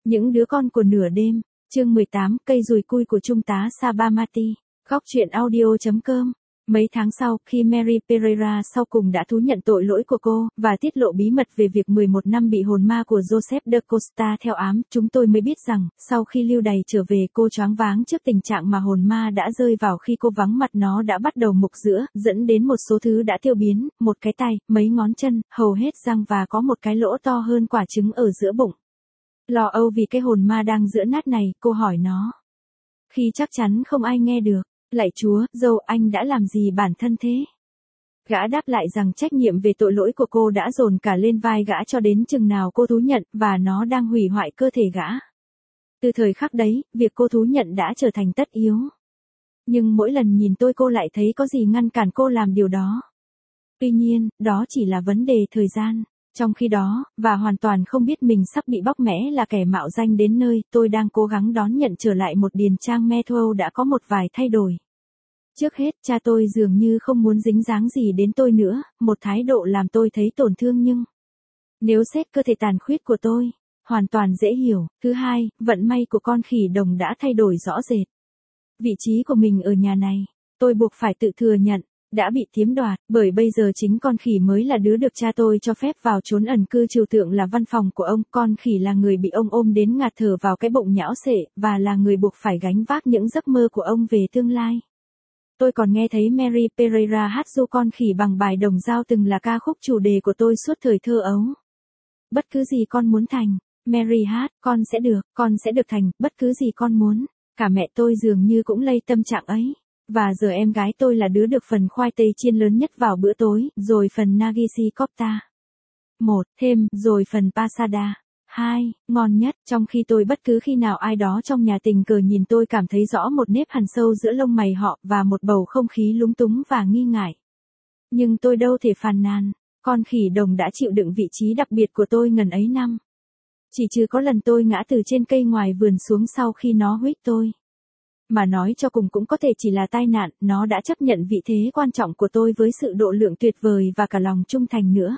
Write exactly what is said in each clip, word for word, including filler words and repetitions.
Những đứa con của nửa đêm, chương mười tám, cây dùi cui của Trung tá Sabarmati, góc truyện audio chấm com. Mấy tháng sau, khi Mary Pereira sau cùng đã thú nhận tội lỗi của cô, và tiết lộ bí mật về việc mười một năm bị hồn ma của Joseph da Costa theo ám, chúng tôi mới biết rằng, sau khi lưu đày trở về cô choáng váng trước tình trạng mà hồn ma đã rơi vào khi cô vắng mặt, nó đã bắt đầu mục giữa, dẫn đến một số thứ đã tiêu biến, một cái tay, mấy ngón chân, hầu hết răng và có một cái lỗ to hơn quả trứng ở giữa bụng. Lo âu vì cái hồn ma đang giữa nát này, cô hỏi nó. Khi chắc chắn không ai nghe được. Lạy Chúa, dâu anh đã làm gì bản thân thế? Gã đáp lại rằng trách nhiệm về tội lỗi của cô đã dồn cả lên vai gã cho đến chừng nào cô thú nhận, và nó đang hủy hoại cơ thể gã. Từ thời khắc đấy, việc cô thú nhận đã trở thành tất yếu. Nhưng mỗi lần nhìn tôi cô lại thấy có gì ngăn cản cô làm điều đó. Tuy nhiên, đó chỉ là vấn đề thời gian. Trong khi đó, và hoàn toàn không biết mình sắp bị bóc mẽ là kẻ mạo danh đến nơi, tôi đang cố gắng đón nhận trở lại một điền trang Metro đã có một vài thay đổi. Trước hết, cha tôi dường như không muốn dính dáng gì đến tôi nữa, một thái độ làm tôi thấy tổn thương nhưng... Nếu xét cơ thể tàn khuyết của tôi, hoàn toàn dễ hiểu. Thứ hai, vận may của con khỉ đồng đã thay đổi rõ rệt. Vị trí của mình ở nhà này, tôi buộc phải tự thừa nhận, đã bị chiếm đoạt, bởi bây giờ chính con khỉ mới là đứa được cha tôi cho phép vào trốn ẩn cư trừu tượng là văn phòng của ông. Con khỉ là người bị ông ôm đến ngạt thở vào cái bụng nhão xệ, và là người buộc phải gánh vác những giấc mơ của ông về tương lai. Tôi còn nghe thấy Mary Pereira hát ru con khỉ bằng bài đồng dao từng là ca khúc chủ đề của tôi suốt thời thơ ấu. Bất cứ gì con muốn thành, Mary hát, con sẽ được, con sẽ được thành, bất cứ gì con muốn. Cả mẹ tôi dường như cũng lây tâm trạng ấy. Và giờ em gái tôi là đứa được phần khoai tây chiên lớn nhất vào bữa tối, rồi phần nagisi kofta. Một, thêm, rồi phần pasada. Hai, ngon nhất, trong khi tôi bất cứ khi nào ai đó trong nhà tình cờ nhìn tôi cảm thấy rõ một nếp hằn sâu giữa lông mày họ, và một bầu không khí lúng túng và nghi ngại. Nhưng tôi đâu thể phàn nàn, con khỉ đồng đã chịu đựng vị trí đặc biệt của tôi ngần ấy năm. Chỉ trừ có lần tôi ngã từ trên cây ngoài vườn xuống sau khi nó huých tôi. Mà nói cho cùng cũng có thể chỉ là tai nạn, nó đã chấp nhận vị thế quan trọng của tôi với sự độ lượng tuyệt vời và cả lòng trung thành nữa.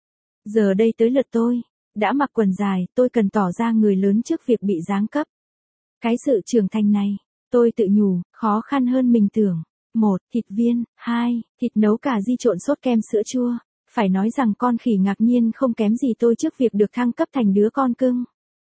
Giờ đây tới lượt tôi. Đã mặc quần dài, tôi cần tỏ ra người lớn trước việc bị giáng cấp. Cái sự trưởng thành này, tôi tự nhủ, khó khăn hơn mình tưởng. Một, thịt viên. Hai, thịt nấu cà ri trộn sốt kem sữa chua. Phải nói rằng con khỉ ngạc nhiên không kém gì tôi trước việc được thăng cấp thành đứa con cưng.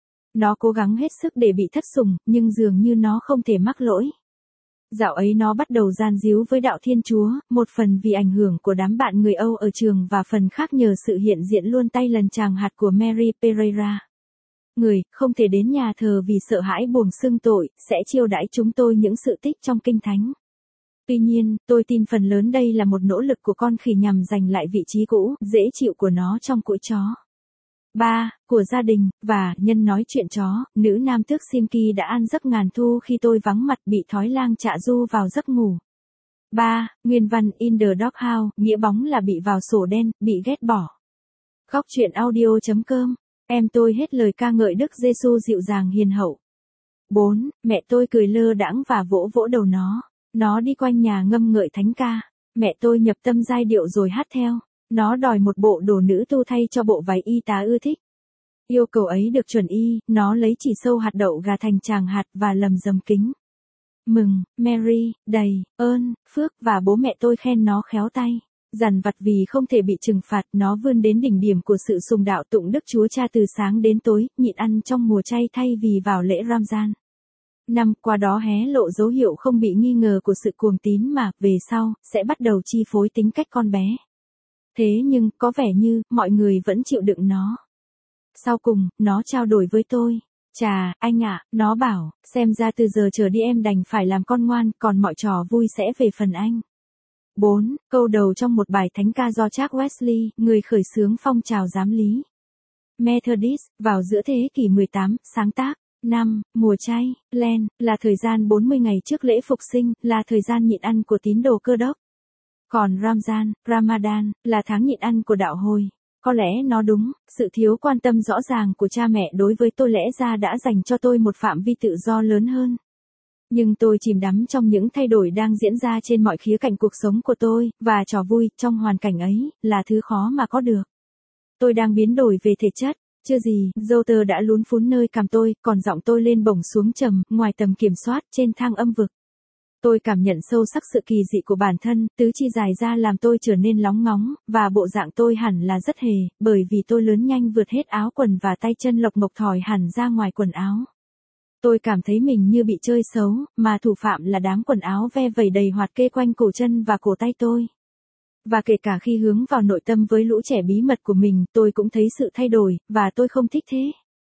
Nó cố gắng hết sức để bị thất sủng, nhưng dường như nó không thể mắc lỗi. Dạo ấy nó bắt đầu gian díu với đạo Thiên Chúa, một phần vì ảnh hưởng của đám bạn người Âu ở trường và phần khác nhờ sự hiện diện luôn tay lần chàng hạt của Mary Pereira. Người, không thể đến nhà thờ vì sợ hãi buồng xưng tội, sẽ chiêu đãi chúng tôi những sự tích trong kinh thánh. Tuy nhiên, tôi tin phần lớn đây là một nỗ lực của con khỉ nhằm giành lại vị trí cũ, dễ chịu của nó trong cũi chó. ba. Của gia đình, và, nhân nói chuyện chó, nữ nam tước Simki đã an giấc ngàn thu khi tôi vắng mặt bị thói lang chạ du vào giấc ngủ. ba. Nguyên văn in the doghouse, nghĩa bóng là bị vào sổ đen, bị ghét bỏ. Góc truyện audio chấm com, em tôi hết lời ca ngợi Đức Giêsu dịu dàng hiền hậu. bốn. Mẹ tôi cười lơ đãng và vỗ vỗ đầu nó. Nó đi quanh nhà ngâm ngợi thánh ca. Mẹ tôi nhập tâm giai điệu rồi hát theo. Nó đòi một bộ đồ nữ tu thay cho bộ váy y tá ưa thích. Yêu cầu ấy được chuẩn y, nó lấy chỉ sâu hạt đậu gà thành tràng hạt và lầm rầm kính. Mừng, Mary, đầy, ơn, phước, và bố mẹ tôi khen nó khéo tay. Dằn vặt vì không thể bị trừng phạt, nó vươn đến đỉnh điểm của sự sùng đạo tụng Đức Chúa Cha từ sáng đến tối, nhịn ăn trong mùa chay thay vì vào lễ Ramazan. Năm qua đó hé lộ dấu hiệu không bị nghi ngờ của sự cuồng tín mà, về sau, sẽ bắt đầu chi phối tính cách con bé. Thế nhưng, có vẻ như, mọi người vẫn chịu đựng nó. Sau cùng, nó trao đổi với tôi. Chà, anh ạ, nó bảo, xem ra từ giờ trở đi em đành phải làm con ngoan, còn mọi trò vui sẽ về phần anh. bốn. Câu đầu trong một bài thánh ca do Chuck Wesley, người khởi xướng phong trào giám lý Methodist, vào giữa thế kỷ mười tám, sáng tác. năm. Mùa chay, Len, là thời gian bốn mươi ngày trước lễ phục sinh, là thời gian nhịn ăn của tín đồ Cơ đốc. Còn Ramzan, Ramadan, là tháng nhịn ăn của đạo Hồi. Có lẽ nó đúng, sự thiếu quan tâm rõ ràng của cha mẹ đối với tôi lẽ ra đã dành cho tôi một phạm vi tự do lớn hơn. Nhưng tôi chìm đắm trong những thay đổi đang diễn ra trên mọi khía cạnh cuộc sống của tôi, và trò vui trong hoàn cảnh ấy, là thứ khó mà có được. Tôi đang biến đổi về thể chất, Chưa gì, Joter đã lún phún nơi cằm tôi, còn giọng tôi lên bổng xuống trầm, ngoài tầm kiểm soát, trên thang âm vực. Tôi cảm nhận sâu sắc sự kỳ dị của bản thân, tứ chi dài ra làm tôi trở nên lóng ngóng, và bộ dạng tôi hẳn là rất hề, bởi vì tôi lớn nhanh vượt hết áo quần và tay chân lộc mộc thòi hẳn ra ngoài quần áo. Tôi cảm thấy mình như bị chơi xấu, mà thủ phạm là đám quần áo ve vẩy đầy hoạt kê quanh cổ chân và cổ tay tôi. Và kể cả khi hướng vào nội tâm với lũ trẻ bí mật của mình, tôi cũng thấy sự thay đổi, và tôi không thích thế.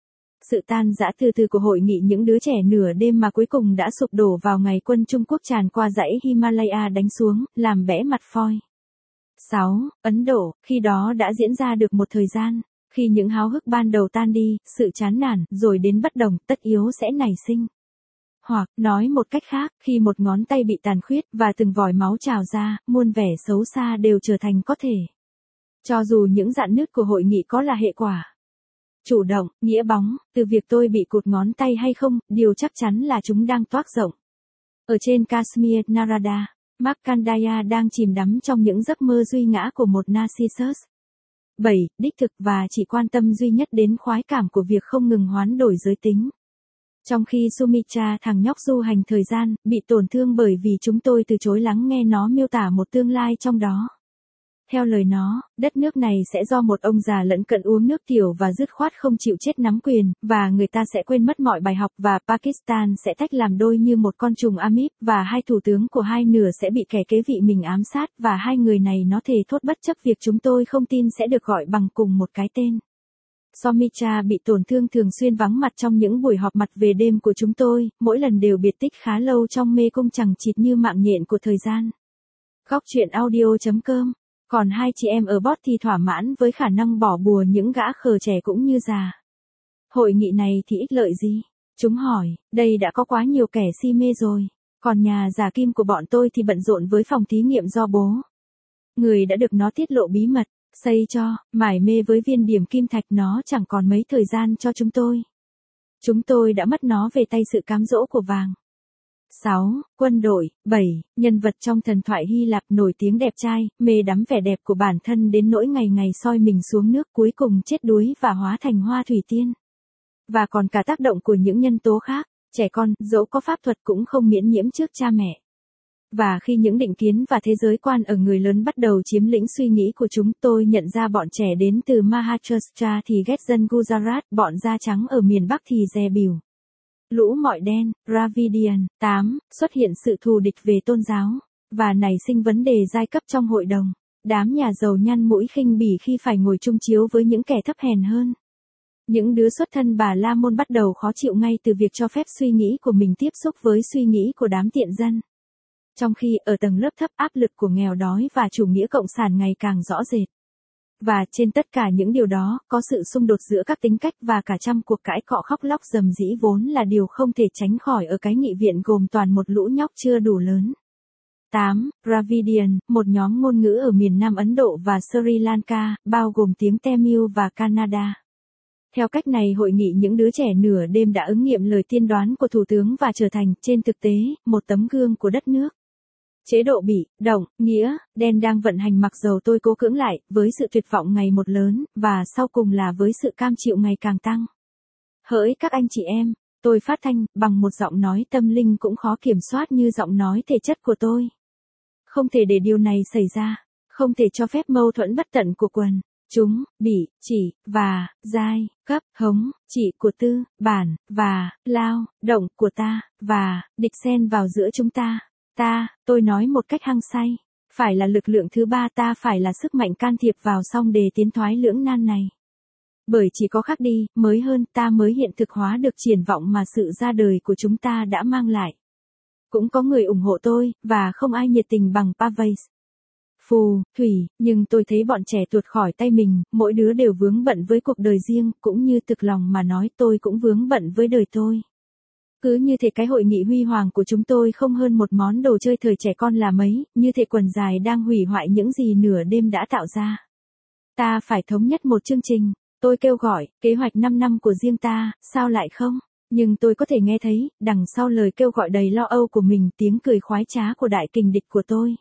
Sự tan rã từ từ của hội nghị những đứa trẻ nửa đêm mà cuối cùng đã sụp đổ vào ngày quân Trung Quốc tràn qua dãy Himalaya đánh xuống, làm bẽ mặt phoi. sáu. Ấn Độ, khi đó đã diễn ra được một thời gian. Khi những háo hức ban đầu tan đi, sự chán nản, rồi đến bất đồng, tất yếu sẽ nảy sinh. Hoặc, nói một cách khác, khi một ngón tay bị tàn khuyết, và từng vòi máu trào ra, muôn vẻ xấu xa đều trở thành có thể. Cho dù những rạn nứt của hội nghị có là hệ quả. Chủ động, nghĩa bóng, từ việc tôi bị cụt ngón tay hay không, điều chắc chắn là chúng đang toác rộng. Ở trên Kashmir, Narada, Markandeya đang chìm đắm trong những giấc mơ duy ngã của một Narcissus. bảy. Đích thực và chỉ quan tâm duy nhất đến khoái cảm của việc không ngừng hoán đổi giới tính. Trong khi Sumitra, thằng nhóc du hành thời gian, bị tổn thương bởi vì chúng tôi từ chối lắng nghe nó miêu tả một tương lai trong đó. Theo lời nó, đất nước này sẽ do một ông già lẫn cận uống nước tiểu và dứt khoát không chịu chết nắm quyền, và người ta sẽ quên mất mọi bài học và Pakistan sẽ tách làm đôi như một con trùng amip, và hai thủ tướng của hai nửa sẽ bị kẻ kế vị mình ám sát, và hai người này nó thề thốt bất chấp việc chúng tôi không tin sẽ được gọi bằng cùng một cái tên. Sumitra bị tổn thương thường xuyên vắng mặt trong những buổi họp mặt về đêm của chúng tôi, mỗi lần đều biệt tích khá lâu trong mê cung chẳng chịt như mạng nhện của thời gian. Góc truyện audio chấm com. Còn hai chị em ở bot thì thỏa mãn với khả năng bỏ bùa những gã khờ trẻ cũng như già. Hội nghị này thì ích lợi gì? Chúng hỏi, đây đã có quá nhiều kẻ si mê rồi. Còn nhà giả kim của bọn tôi thì bận rộn với phòng thí nghiệm do bố người đã được nó tiết lộ bí mật, xây cho, mải mê với viên điểm kim thạch, nó chẳng còn mấy thời gian cho chúng tôi. Chúng tôi đã mất nó về tay sự cám dỗ của vàng. sáu. Quân đội. bảy. Nhân vật trong thần thoại Hy Lạp nổi tiếng đẹp trai, mê đắm vẻ đẹp của bản thân đến nỗi ngày ngày soi mình xuống nước, cuối cùng chết đuối và hóa thành hoa thủy tiên. Và còn cả tác động của những nhân tố khác, trẻ con, dẫu có pháp thuật cũng không miễn nhiễm trước cha mẹ. Và khi những định kiến và thế giới quan ở người lớn bắt đầu chiếm lĩnh suy nghĩ của chúng, tôi nhận ra bọn trẻ đến từ Maharashtra thì ghét dân Gujarat, bọn da trắng ở miền Bắc thì dè bỉu lũ mọi đen. Dravidian. tám. Xuất hiện sự thù địch về tôn giáo, và nảy sinh vấn đề giai cấp trong hội đồng. Đám nhà giàu nhăn mũi khinh bỉ khi phải ngồi chung chiếu với những kẻ thấp hèn hơn. Những đứa xuất thân Bà La Môn bắt đầu khó chịu ngay từ việc cho phép suy nghĩ của mình tiếp xúc với suy nghĩ của đám tiện dân. Trong khi ở tầng lớp thấp, áp lực của nghèo đói và chủ nghĩa cộng sản ngày càng rõ rệt. Và trên tất cả những điều đó, có sự xung đột giữa các tính cách và cả trăm cuộc cãi cọ khóc lóc rầm rĩ vốn là điều không thể tránh khỏi ở cái nghị viện gồm toàn một lũ nhóc chưa đủ lớn. tám. Dravidian, một nhóm ngôn ngữ ở miền Nam Ấn Độ và Sri Lanka, bao gồm tiếng Tamil và Kannada. Theo cách này, hội nghị những đứa trẻ nửa đêm đã ứng nghiệm lời tiên đoán của Thủ tướng và trở thành, trên thực tế, một tấm gương của đất nước. Chế độ bị động, nghĩa, đen đang vận hành mặc dầu tôi cố cưỡng lại, với sự tuyệt vọng ngày một lớn, và sau cùng là với sự cam chịu ngày càng tăng. Hỡi các anh chị em, tôi phát thanh, bằng một giọng nói tâm linh cũng khó kiểm soát như giọng nói thể chất của tôi. Không thể để điều này xảy ra, không thể cho phép mâu thuẫn bất tận của quần, chúng, bị, chỉ, và, giai, cấp, hống, chỉ của tư, bản, và, lao, động của ta, và, địch xen vào giữa chúng ta. Ta, tôi nói một cách hăng say, phải là lực lượng thứ ba, ta phải là sức mạnh can thiệp vào song đề tiến thoái lưỡng nan này. Bởi chỉ có khác đi, mới hơn, ta mới hiện thực hóa được triển vọng mà sự ra đời của chúng ta đã mang lại. Cũng có người ủng hộ tôi, và không ai nhiệt tình bằng Pavais. Phù, thủy, nhưng tôi thấy bọn trẻ tuột khỏi tay mình, mỗi đứa đều vướng bận với cuộc đời riêng, cũng như thực lòng mà nói tôi cũng vướng bận với đời tôi. Cứ như thể cái hội nghị huy hoàng của chúng tôi không hơn một món đồ chơi thời trẻ con là mấy, như thể quần dài đang hủy hoại những gì nửa đêm đã tạo ra. Ta phải thống nhất một chương trình, tôi kêu gọi, kế hoạch năm năm của riêng ta, sao lại không? Nhưng tôi có thể nghe thấy, đằng sau lời kêu gọi đầy lo âu của mình, tiếng cười khoái trá của đại kình địch của tôi.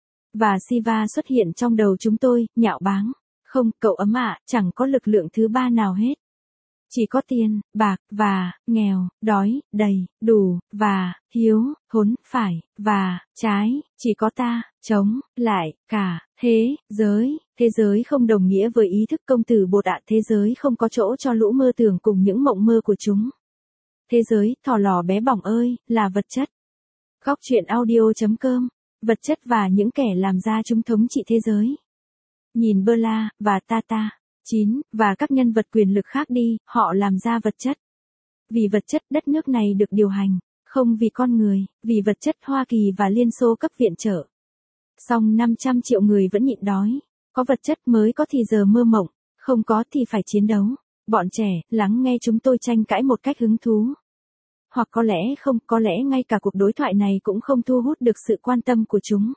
Và Siva xuất hiện trong đầu chúng tôi, nhạo báng. Không, cậu ấm ạ, chẳng có lực lượng thứ ba nào hết. Chỉ có tiền, bạc, và, nghèo, đói, đầy, đủ, và, hiếu, thốn, phải, và, trái, chỉ có ta, chống, lại, cả, thế, giới. Thế giới không đồng nghĩa với ý thức công tử Bột ạ, thế giới không có chỗ cho lũ mơ tưởng cùng những mộng mơ của chúng. Thế giới, thỏ lò bé bỏng ơi, là vật chất. Góc truyện audio.com, vật chất và những kẻ làm ra chúng thống trị thế giới. Nhìn Bơ La, và Tata, chín, và các nhân vật quyền lực khác đi, họ làm ra vật chất. Vì vật chất đất nước này được điều hành, không vì con người, vì vật chất Hoa Kỳ và Liên Xô cấp viện trợ. Song năm trăm triệu người vẫn nhịn đói, có vật chất mới có thì giờ mơ mộng, không có thì phải chiến đấu. Bọn trẻ, lắng nghe chúng tôi tranh cãi một cách hứng thú. Hoặc có lẽ không, có lẽ ngay cả cuộc đối thoại này cũng không thu hút được sự quan tâm của chúng.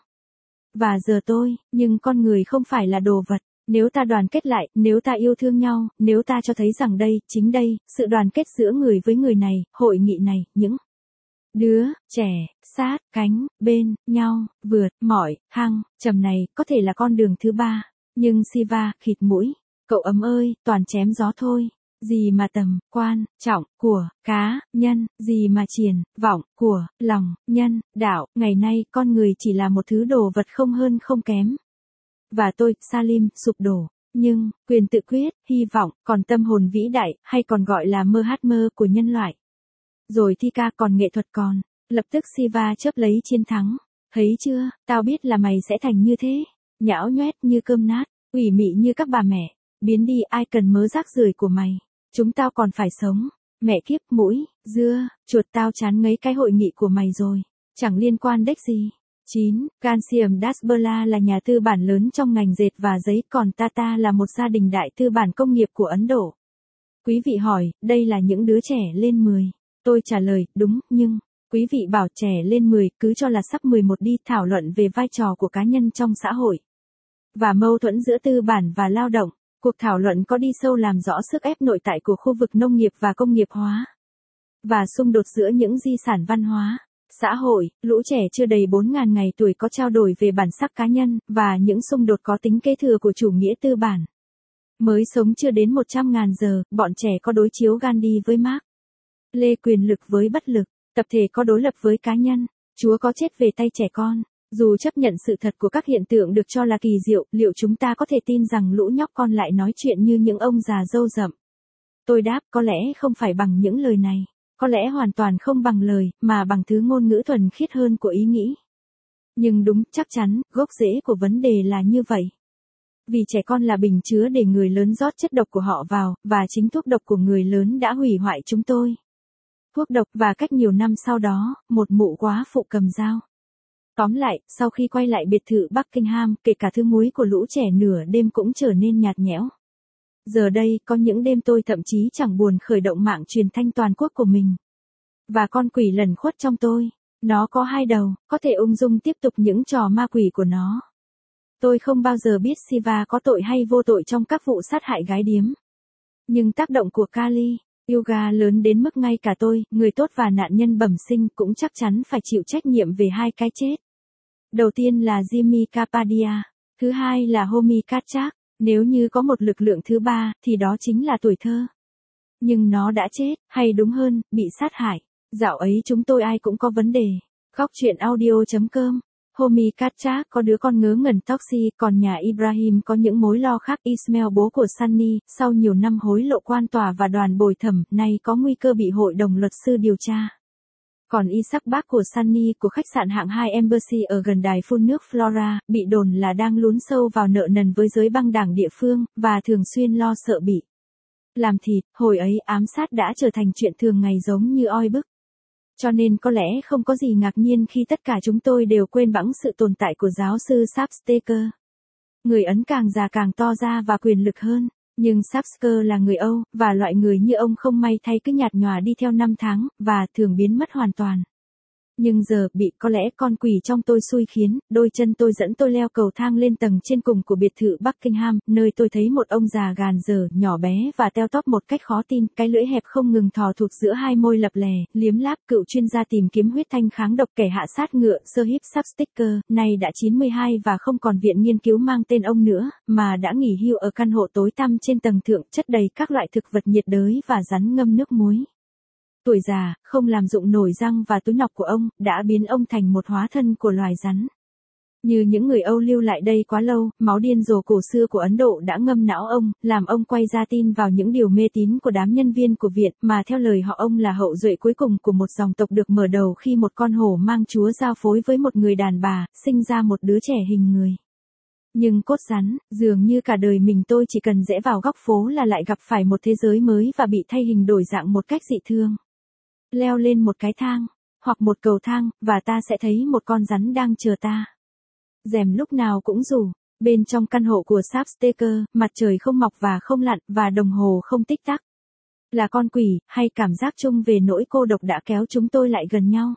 Và giờ tôi, nhưng con người không phải là đồ vật. Nếu ta đoàn kết lại, nếu ta yêu thương nhau, nếu ta cho thấy rằng đây, chính đây, sự đoàn kết giữa người với người này, hội nghị này, những đứa, trẻ, sát, cánh, bên, nhau, vượt, mỏi, hăng, trầm này, có thể là con đường thứ ba. Nhưng Siva, khịt mũi, cậu ấm ơi, toàn chém gió thôi. Gì mà tầm, quan, trọng, của, cá, nhân, gì mà triển, vọng, của, lòng, nhân, đạo, ngày nay con người chỉ là một thứ đồ vật không hơn không kém. Và tôi, Salim, sụp đổ. Nhưng, quyền tự quyết, hy vọng, còn tâm hồn vĩ đại, hay còn gọi là mơ hát mơ của nhân loại. Rồi thi ca còn nghệ thuật còn. Lập tức Siva chớp lấy chiến thắng. Thấy chưa, tao biết là mày sẽ thành như thế. Nhão nhoét như cơm nát, ủy mị như các bà mẹ. Biến đi ai cần mớ rác rưởi của mày. Chúng tao còn phải sống. Mẹ kiếp mũi, dưa, chuột tao chán ngấy cái hội nghị của mày rồi. Chẳng liên quan đếch gì. chín. Ghanshyam Das Birla là nhà tư bản lớn trong ngành dệt và giấy, còn Tata là một gia đình đại tư bản công nghiệp của Ấn Độ. Quý vị hỏi, đây là những đứa trẻ lên mười. Tôi trả lời, đúng, nhưng, quý vị bảo trẻ lên mười, cứ cho là sắp mười một đi, thảo luận về vai trò của cá nhân trong xã hội. Và mâu thuẫn giữa tư bản và lao động. Cuộc thảo luận có đi sâu làm rõ sức ép nội tại của khu vực nông nghiệp và công nghiệp hóa. Và xung đột giữa những di sản văn hóa. Xã hội, lũ trẻ chưa đầy bốn nghìn ngày tuổi có trao đổi về bản sắc cá nhân, và những xung đột có tính kế thừa của chủ nghĩa tư bản. Mới sống chưa đến một trăm nghìn giờ, bọn trẻ có đối chiếu Gandhi với Marx. Lê quyền lực với bất lực, tập thể có đối lập với cá nhân, Chúa có chết về tay trẻ con. Dù chấp nhận sự thật của các hiện tượng được cho là kỳ diệu, liệu chúng ta có thể tin rằng lũ nhóc con lại nói chuyện như những ông già râu rậm? Tôi đáp, có lẽ không phải bằng những lời này. Có lẽ hoàn toàn không bằng lời, mà bằng thứ ngôn ngữ thuần khiết hơn của ý nghĩ. Nhưng đúng, chắc chắn, gốc rễ của vấn đề là như vậy. Vì trẻ con là bình chứa để người lớn rót chất độc của họ vào, và chính thuốc độc của người lớn đã hủy hoại chúng tôi. Thuốc độc, và cách nhiều năm sau đó, một mụ quá phụ cầm dao. Tóm lại, sau khi quay lại biệt thự Buckingham, kể cả thứ muối của lũ trẻ nửa đêm cũng trở nên nhạt nhẽo. Giờ đây, có những đêm tôi thậm chí chẳng buồn khởi động mạng truyền thanh toàn quốc của mình. Và con quỷ lẩn khuất trong tôi, nó có hai đầu, có thể ung dung tiếp tục những trò ma quỷ của nó. Tôi không bao giờ biết Siva có tội hay vô tội trong các vụ sát hại gái điếm. Nhưng tác động của Kali Yoga lớn đến mức ngay cả tôi, người tốt và nạn nhân bẩm sinh, cũng chắc chắn phải chịu trách nhiệm về hai cái chết. Đầu tiên là Jimmy Kapadia, thứ hai là Homi Katchak. Nếu như có một lực lượng thứ ba, thì đó chính là tuổi thơ. Nhưng nó đã chết, hay đúng hơn, bị sát hại. Dạo ấy chúng tôi ai cũng có vấn đề. Góc truyện audio.com. Homi Katchak có đứa con ngớ ngẩn Toxi, còn nhà Ibrahim có những mối lo khác. Ismail bố của Sunny, sau nhiều năm hối lộ quan tòa và đoàn bồi thẩm, nay có nguy cơ bị hội đồng luật sư điều tra. Còn Isaac bác của Sunny, của khách sạn hạng hai Embassy ở gần đài phun nước Flora, bị đồn là đang lún sâu vào nợ nần với giới băng đảng địa phương, và thường xuyên lo sợ bị làm thịt. Hồi ấy ám sát đã trở thành chuyện thường ngày giống như oi bức. Cho nên có lẽ không có gì ngạc nhiên khi tất cả chúng tôi đều quên bẵng sự tồn tại của giáo sư Sapsteker. Người Ấn càng già càng to ra và quyền lực hơn. Nhưng Sapsteker là người Âu, và loại người như ông không may thay cứ nhạt nhòa đi theo năm tháng, và thường biến mất hoàn toàn. Nhưng giờ, bị có lẽ con quỷ trong tôi xui khiến, đôi chân tôi dẫn tôi leo cầu thang lên tầng trên cùng của biệt thự Buckingham, nơi tôi thấy một ông già gàn dở, nhỏ bé và teo tóp một cách khó tin, cái lưỡi hẹp không ngừng thò thụt giữa hai môi lập lè, liếm láp, cựu chuyên gia tìm kiếm huyết thanh kháng độc, kẻ hạ sát ngựa, Sir Hip Sticker, nay đã chín mươi hai và không còn viện nghiên cứu mang tên ông nữa, mà đã nghỉ hưu ở căn hộ tối tăm trên tầng thượng, chất đầy các loại thực vật nhiệt đới và rắn ngâm nước muối. Tuổi già, không làm dụng nổi răng và túi nọc của ông, đã biến ông thành một hóa thân của loài rắn. Như những người Âu lưu lại đây quá lâu, máu điên rồ cổ xưa của Ấn Độ đã ngâm não ông, làm ông quay ra tin vào những điều mê tín của đám nhân viên của viện, mà theo lời họ ông là hậu duệ cuối cùng của một dòng tộc được mở đầu khi một con hổ mang chúa giao phối với một người đàn bà, sinh ra một đứa trẻ hình người. Nhưng cốt rắn, dường như cả đời mình tôi chỉ cần rẽ vào góc phố là lại gặp phải một thế giới mới và bị thay hình đổi dạng một cách dị thương. Leo lên một cái thang, hoặc một cầu thang, và ta sẽ thấy một con rắn đang chờ ta. Rèm lúc nào cũng rủ, bên trong căn hộ của Sapsteker, mặt trời không mọc và không lặn, và đồng hồ không tích tắc. Là con quỷ, hay cảm giác chung về nỗi cô độc đã kéo chúng tôi lại gần nhau.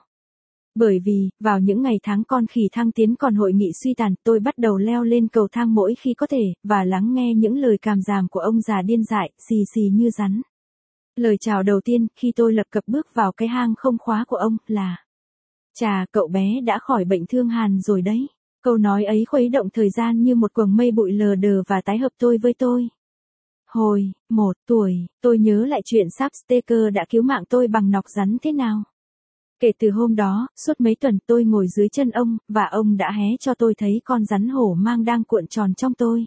Bởi vì, vào những ngày tháng con khỉ thăng tiến còn hội nghị suy tàn, tôi bắt đầu leo lên cầu thang mỗi khi có thể, và lắng nghe những lời càm ràm của ông già điên dại, xì xì như rắn. Lời chào đầu tiên, khi tôi lập cập bước vào cái hang không khóa của ông, là: "Chà, cậu bé đã khỏi bệnh thương hàn rồi đấy." Câu nói ấy khuấy động thời gian như một quầng mây bụi lờ đờ và tái hợp tôi với tôi. Hồi, một tuổi, tôi nhớ lại chuyện Sapsteker đã cứu mạng tôi bằng nọc rắn thế nào. Kể từ hôm đó, suốt mấy tuần tôi ngồi dưới chân ông, và ông đã hé cho tôi thấy con rắn hổ mang đang cuộn tròn trong tôi.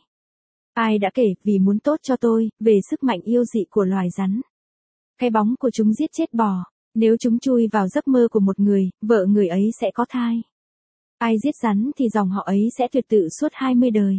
Ai đã kể, vì muốn tốt cho tôi, về sức mạnh yêu dị của loài rắn. Cái bóng của chúng giết chết bò. Nếu chúng chui vào giấc mơ của một người, vợ người ấy sẽ có thai. Ai giết rắn thì dòng họ ấy sẽ tuyệt tự suốt hai mươi đời.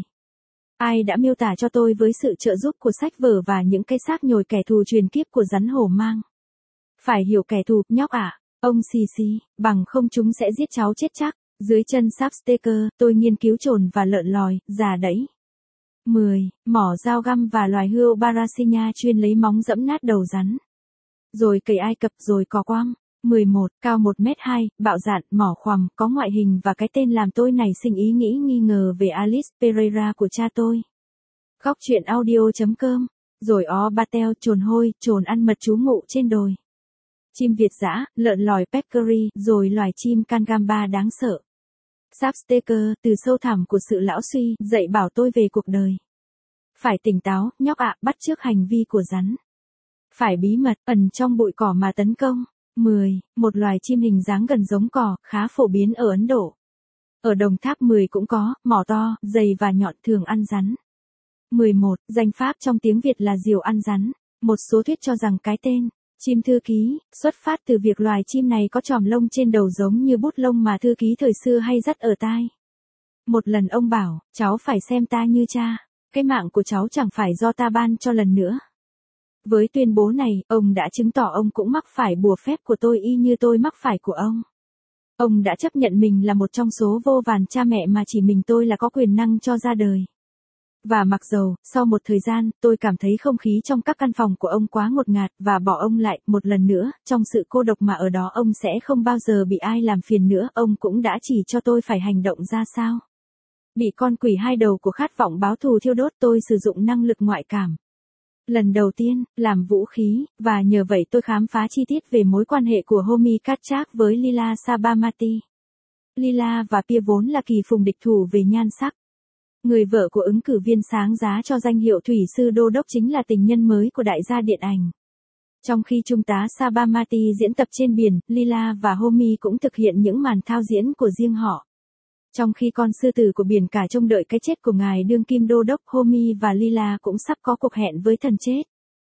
Ai đã miêu tả cho tôi với sự trợ giúp của sách vở và những cái xác nhồi kẻ thù truyền kiếp của rắn hổ mang. Phải hiểu kẻ thù, nhóc ạ, à, ông xì xì, bằng không chúng sẽ giết cháu chết chắc. Dưới chân Sapsteker, tôi nghiên cứu trồn và lợn lòi, già đẫy. mười. Mỏ dao găm và loài hươu Barasinia chuyên lấy móng dẫm nát đầu rắn. Rồi cầy Ai Cập, rồi cò quam. mười một. Cao một mét hai, bạo dạn, mỏ khoằm, có ngoại hình và cái tên làm tôi nảy sinh ý nghĩ nghi ngờ về Alice Pereira của cha tôi. Góc truyện audio chấm com. Rồi ó Batel, trồn hôi, trồn ăn mật trú ngụ trên đồi. Chim Việt dã, lợn lòi peccary, rồi loài chim Kangamba đáng sợ. Sapsteker, từ sâu thẳm của sự lão suy, dạy bảo tôi về cuộc đời. Phải tỉnh táo, nhóc ạ, bắt chước hành vi của rắn. Phải bí mật, ẩn trong bụi cỏ mà tấn công. mười. Một loài chim hình dáng gần giống cò, khá phổ biến ở Ấn Độ. Ở Đồng Tháp mười cũng có, mỏ to, dày và nhọn, thường ăn rắn. mười một. Danh pháp trong tiếng Việt là diều ăn rắn. Một số thuyết cho rằng cái tên chim thư ký xuất phát từ việc loài chim này có chòm lông trên đầu giống như bút lông mà thư ký thời xưa hay dắt ở tai. Một lần ông bảo, cháu phải xem ta như cha, cái mạng của cháu chẳng phải do ta ban cho lần nữa. Với tuyên bố này, ông đã chứng tỏ ông cũng mắc phải bùa phép của tôi y như tôi mắc phải của ông. Ông đã chấp nhận mình là một trong số vô vàn cha mẹ mà chỉ mình tôi là có quyền năng cho ra đời. Và mặc dầu, sau một thời gian, tôi cảm thấy không khí trong các căn phòng của ông quá ngột ngạt và bỏ ông lại, một lần nữa, trong sự cô độc mà ở đó ông sẽ không bao giờ bị ai làm phiền nữa, ông cũng đã chỉ cho tôi phải hành động ra sao. Bị con quỷ hai đầu của khát vọng báo thù thiêu đốt, tôi sử dụng năng lực ngoại cảm. Lần đầu tiên, làm vũ khí, và nhờ vậy tôi khám phá chi tiết về mối quan hệ của Homi Katchak với Lila Sabamati. Lila và Pia vốn là kỳ phùng địch thủ về nhan sắc. Người vợ của ứng cử viên sáng giá cho danh hiệu thủy sư đô đốc chính là tình nhân mới của đại gia điện ảnh. Trong khi trung tá Sabamati diễn tập trên biển, Lila và Homi cũng thực hiện những màn thao diễn của riêng họ. Trong khi con sư tử của biển cả trông đợi cái chết của ngài đương kim đô đốc, Homi và Lila cũng sắp có cuộc hẹn với thần chết.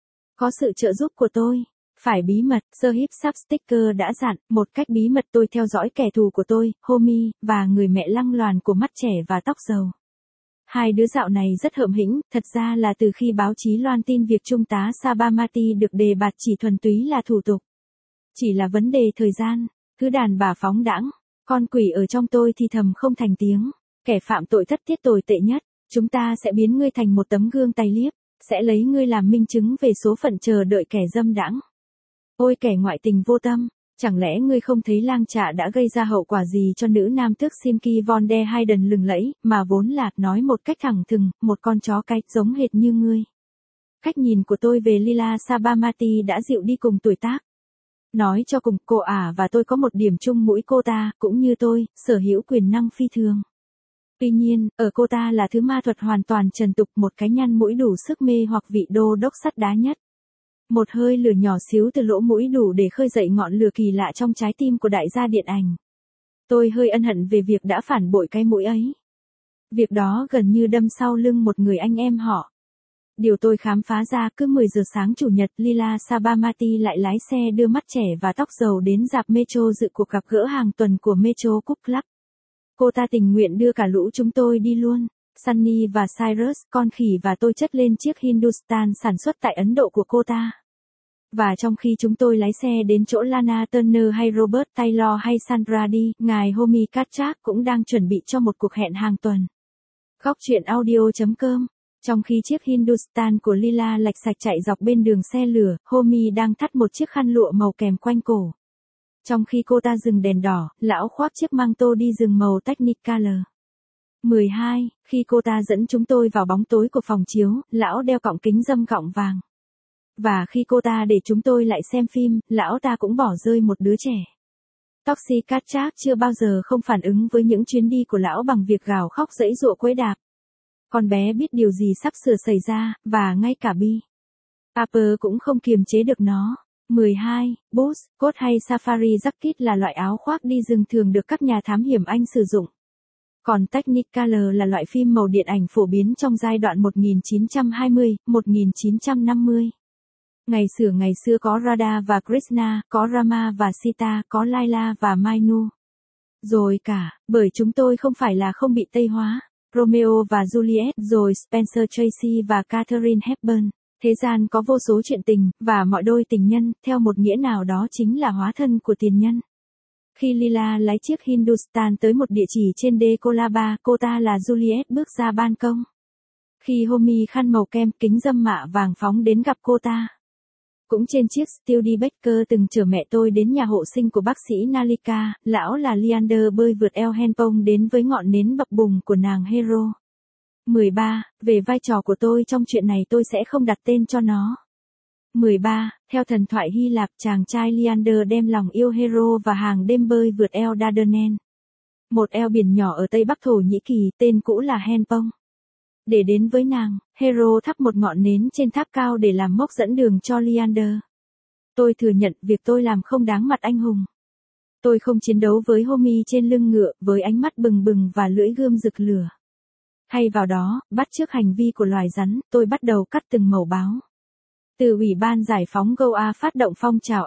Có sự trợ giúp của tôi. Phải bí mật, Sir Hip Sticker đã dặn, một cách bí mật tôi theo dõi kẻ thù của tôi, Homi, và người mẹ lăng loàn của mắt trẻ và tóc dầu. Hai đứa dạo này rất hợm hĩnh, thật ra là từ khi báo chí loan tin việc trung tá Sabamati được đề bạt chỉ thuần túy là thủ tục. Chỉ là vấn đề thời gian, cứ đàn bà phóng đãng, con quỷ ở trong tôi thì thầm không thành tiếng, kẻ phạm tội thất thiết tồi tệ nhất, chúng ta sẽ biến ngươi thành một tấm gương tay liếp, sẽ lấy ngươi làm minh chứng về số phận chờ đợi kẻ dâm đãng. Ôi kẻ ngoại tình vô tâm, Chẳng lẽ ngươi không thấy lang trạ đã gây ra hậu quả gì cho nữ nam tước Simki von der Hayden lừng lẫy, mà vốn là, nói một cách thẳng thừng, một con chó cái, giống hệt như ngươi. Cách nhìn của tôi về Lila Sabarmati đã dịu đi cùng tuổi tác. Nói cho cùng, cô ả và tôi có một điểm chung mỗi cô ta, cũng như tôi, sở hữu quyền năng phi thường. Tuy nhiên, ở cô ta là thứ ma thuật hoàn toàn trần tục, một cái nhăn mũi đủ sức mê hoặc vị đô đốc sắt đá nhất. Một hơi lửa nhỏ xíu từ lỗ mũi đủ để khơi dậy ngọn lửa kỳ lạ trong trái tim của đại gia điện ảnh. Tôi hơi ân hận về việc đã phản bội cái mũi ấy. Việc đó gần như đâm sau lưng một người anh em họ. Điều tôi khám phá ra, cứ mười giờ sáng chủ nhật, Lila Sabarmati lại lái xe đưa mắt trẻ và tóc dầu đến rạp Metro dự cuộc gặp gỡ hàng tuần của Metro Cup Club. Cô ta tình nguyện đưa cả lũ chúng tôi đi luôn. Sunny và Cyrus, con khỉ và tôi chất lên chiếc Hindustan sản xuất tại Ấn Độ của cô ta. Và trong khi chúng tôi lái xe đến chỗ Lana Turner hay Robert Taylor hay Sandra đi, ngài Homi Katchak cũng đang chuẩn bị cho một cuộc hẹn hàng tuần. Góc truyện audio chấm com. Trong khi chiếc Hindustan của Lila lạch sạch chạy dọc bên đường xe lửa, Homi đang thắt một chiếc khăn lụa màu kèm quanh cổ. Trong khi cô ta dừng đèn đỏ, lão khoác chiếc manto đi rừng màu Technicolor. mười hai, khi cô ta dẫn chúng tôi vào bóng tối của phòng chiếu, lão đeo cọng kính râm gọng vàng. Và khi cô ta để chúng tôi lại xem phim, lão ta cũng bỏ rơi một đứa trẻ. Toxi Katchak chưa bao giờ không phản ứng với những chuyến đi của lão bằng việc gào khóc giãy giụa quấy đạp. Con bé biết điều gì sắp sửa xảy ra, và ngay cả Bi. Harper cũng không kiềm chế được nó. mười hai, Boots, Coat hay Safari Jacket là loại áo khoác đi rừng thường được các nhà thám hiểm Anh sử dụng. Còn Technicolor là loại phim màu điện ảnh phổ biến trong giai đoạn một nghìn chín trăm hai mươi đến một nghìn chín trăm năm mươi. Ngày xưa ngày xưa có Radha và Krishna, có Rama và Sita, có Laila và Mainu. Rồi cả, bởi chúng tôi không phải là không bị Tây hóa, Romeo và Juliet, rồi Spencer Tracy và Katharine Hepburn. Thế gian có vô số chuyện tình, và mọi đôi tình nhân, theo một nghĩa nào đó chính là hóa thân của tiền nhân. Khi Lila lái chiếc Hindustan tới một địa chỉ trên đê Colaba, cô ta là Juliet bước ra ban công. Khi Homi khăn màu kem, kính râm mạ vàng phóng đến gặp cô ta. Cũng trên chiếc Studebaker từng chở mẹ tôi đến nhà hộ sinh của bác sĩ Nalika, lão là Leander bơi vượt eo Henpong đến với ngọn nến bập bùng của nàng Hero. mười ba, về vai trò của tôi trong chuyện này tôi sẽ không đặt tên cho nó. mười ba, theo thần thoại Hy Lạp, chàng trai Leander đem lòng yêu Hero và hàng đêm bơi vượt eo Dardanelles. Một eo biển nhỏ ở Tây Bắc Thổ Nhĩ Kỳ, tên cũ là Henpong. Để đến với nàng, Hero thắp một ngọn nến trên tháp cao để làm mốc dẫn đường cho Leander. Tôi thừa nhận việc tôi làm không đáng mặt anh hùng. Tôi không chiến đấu với Homi trên lưng ngựa, với ánh mắt bừng bừng và lưỡi gươm rực lửa. Thay vào đó, bắt chước hành vi của loài rắn, tôi bắt đầu cắt từng mẩu báo. Từ Ủy ban Giải phóng Goa phát động phong trào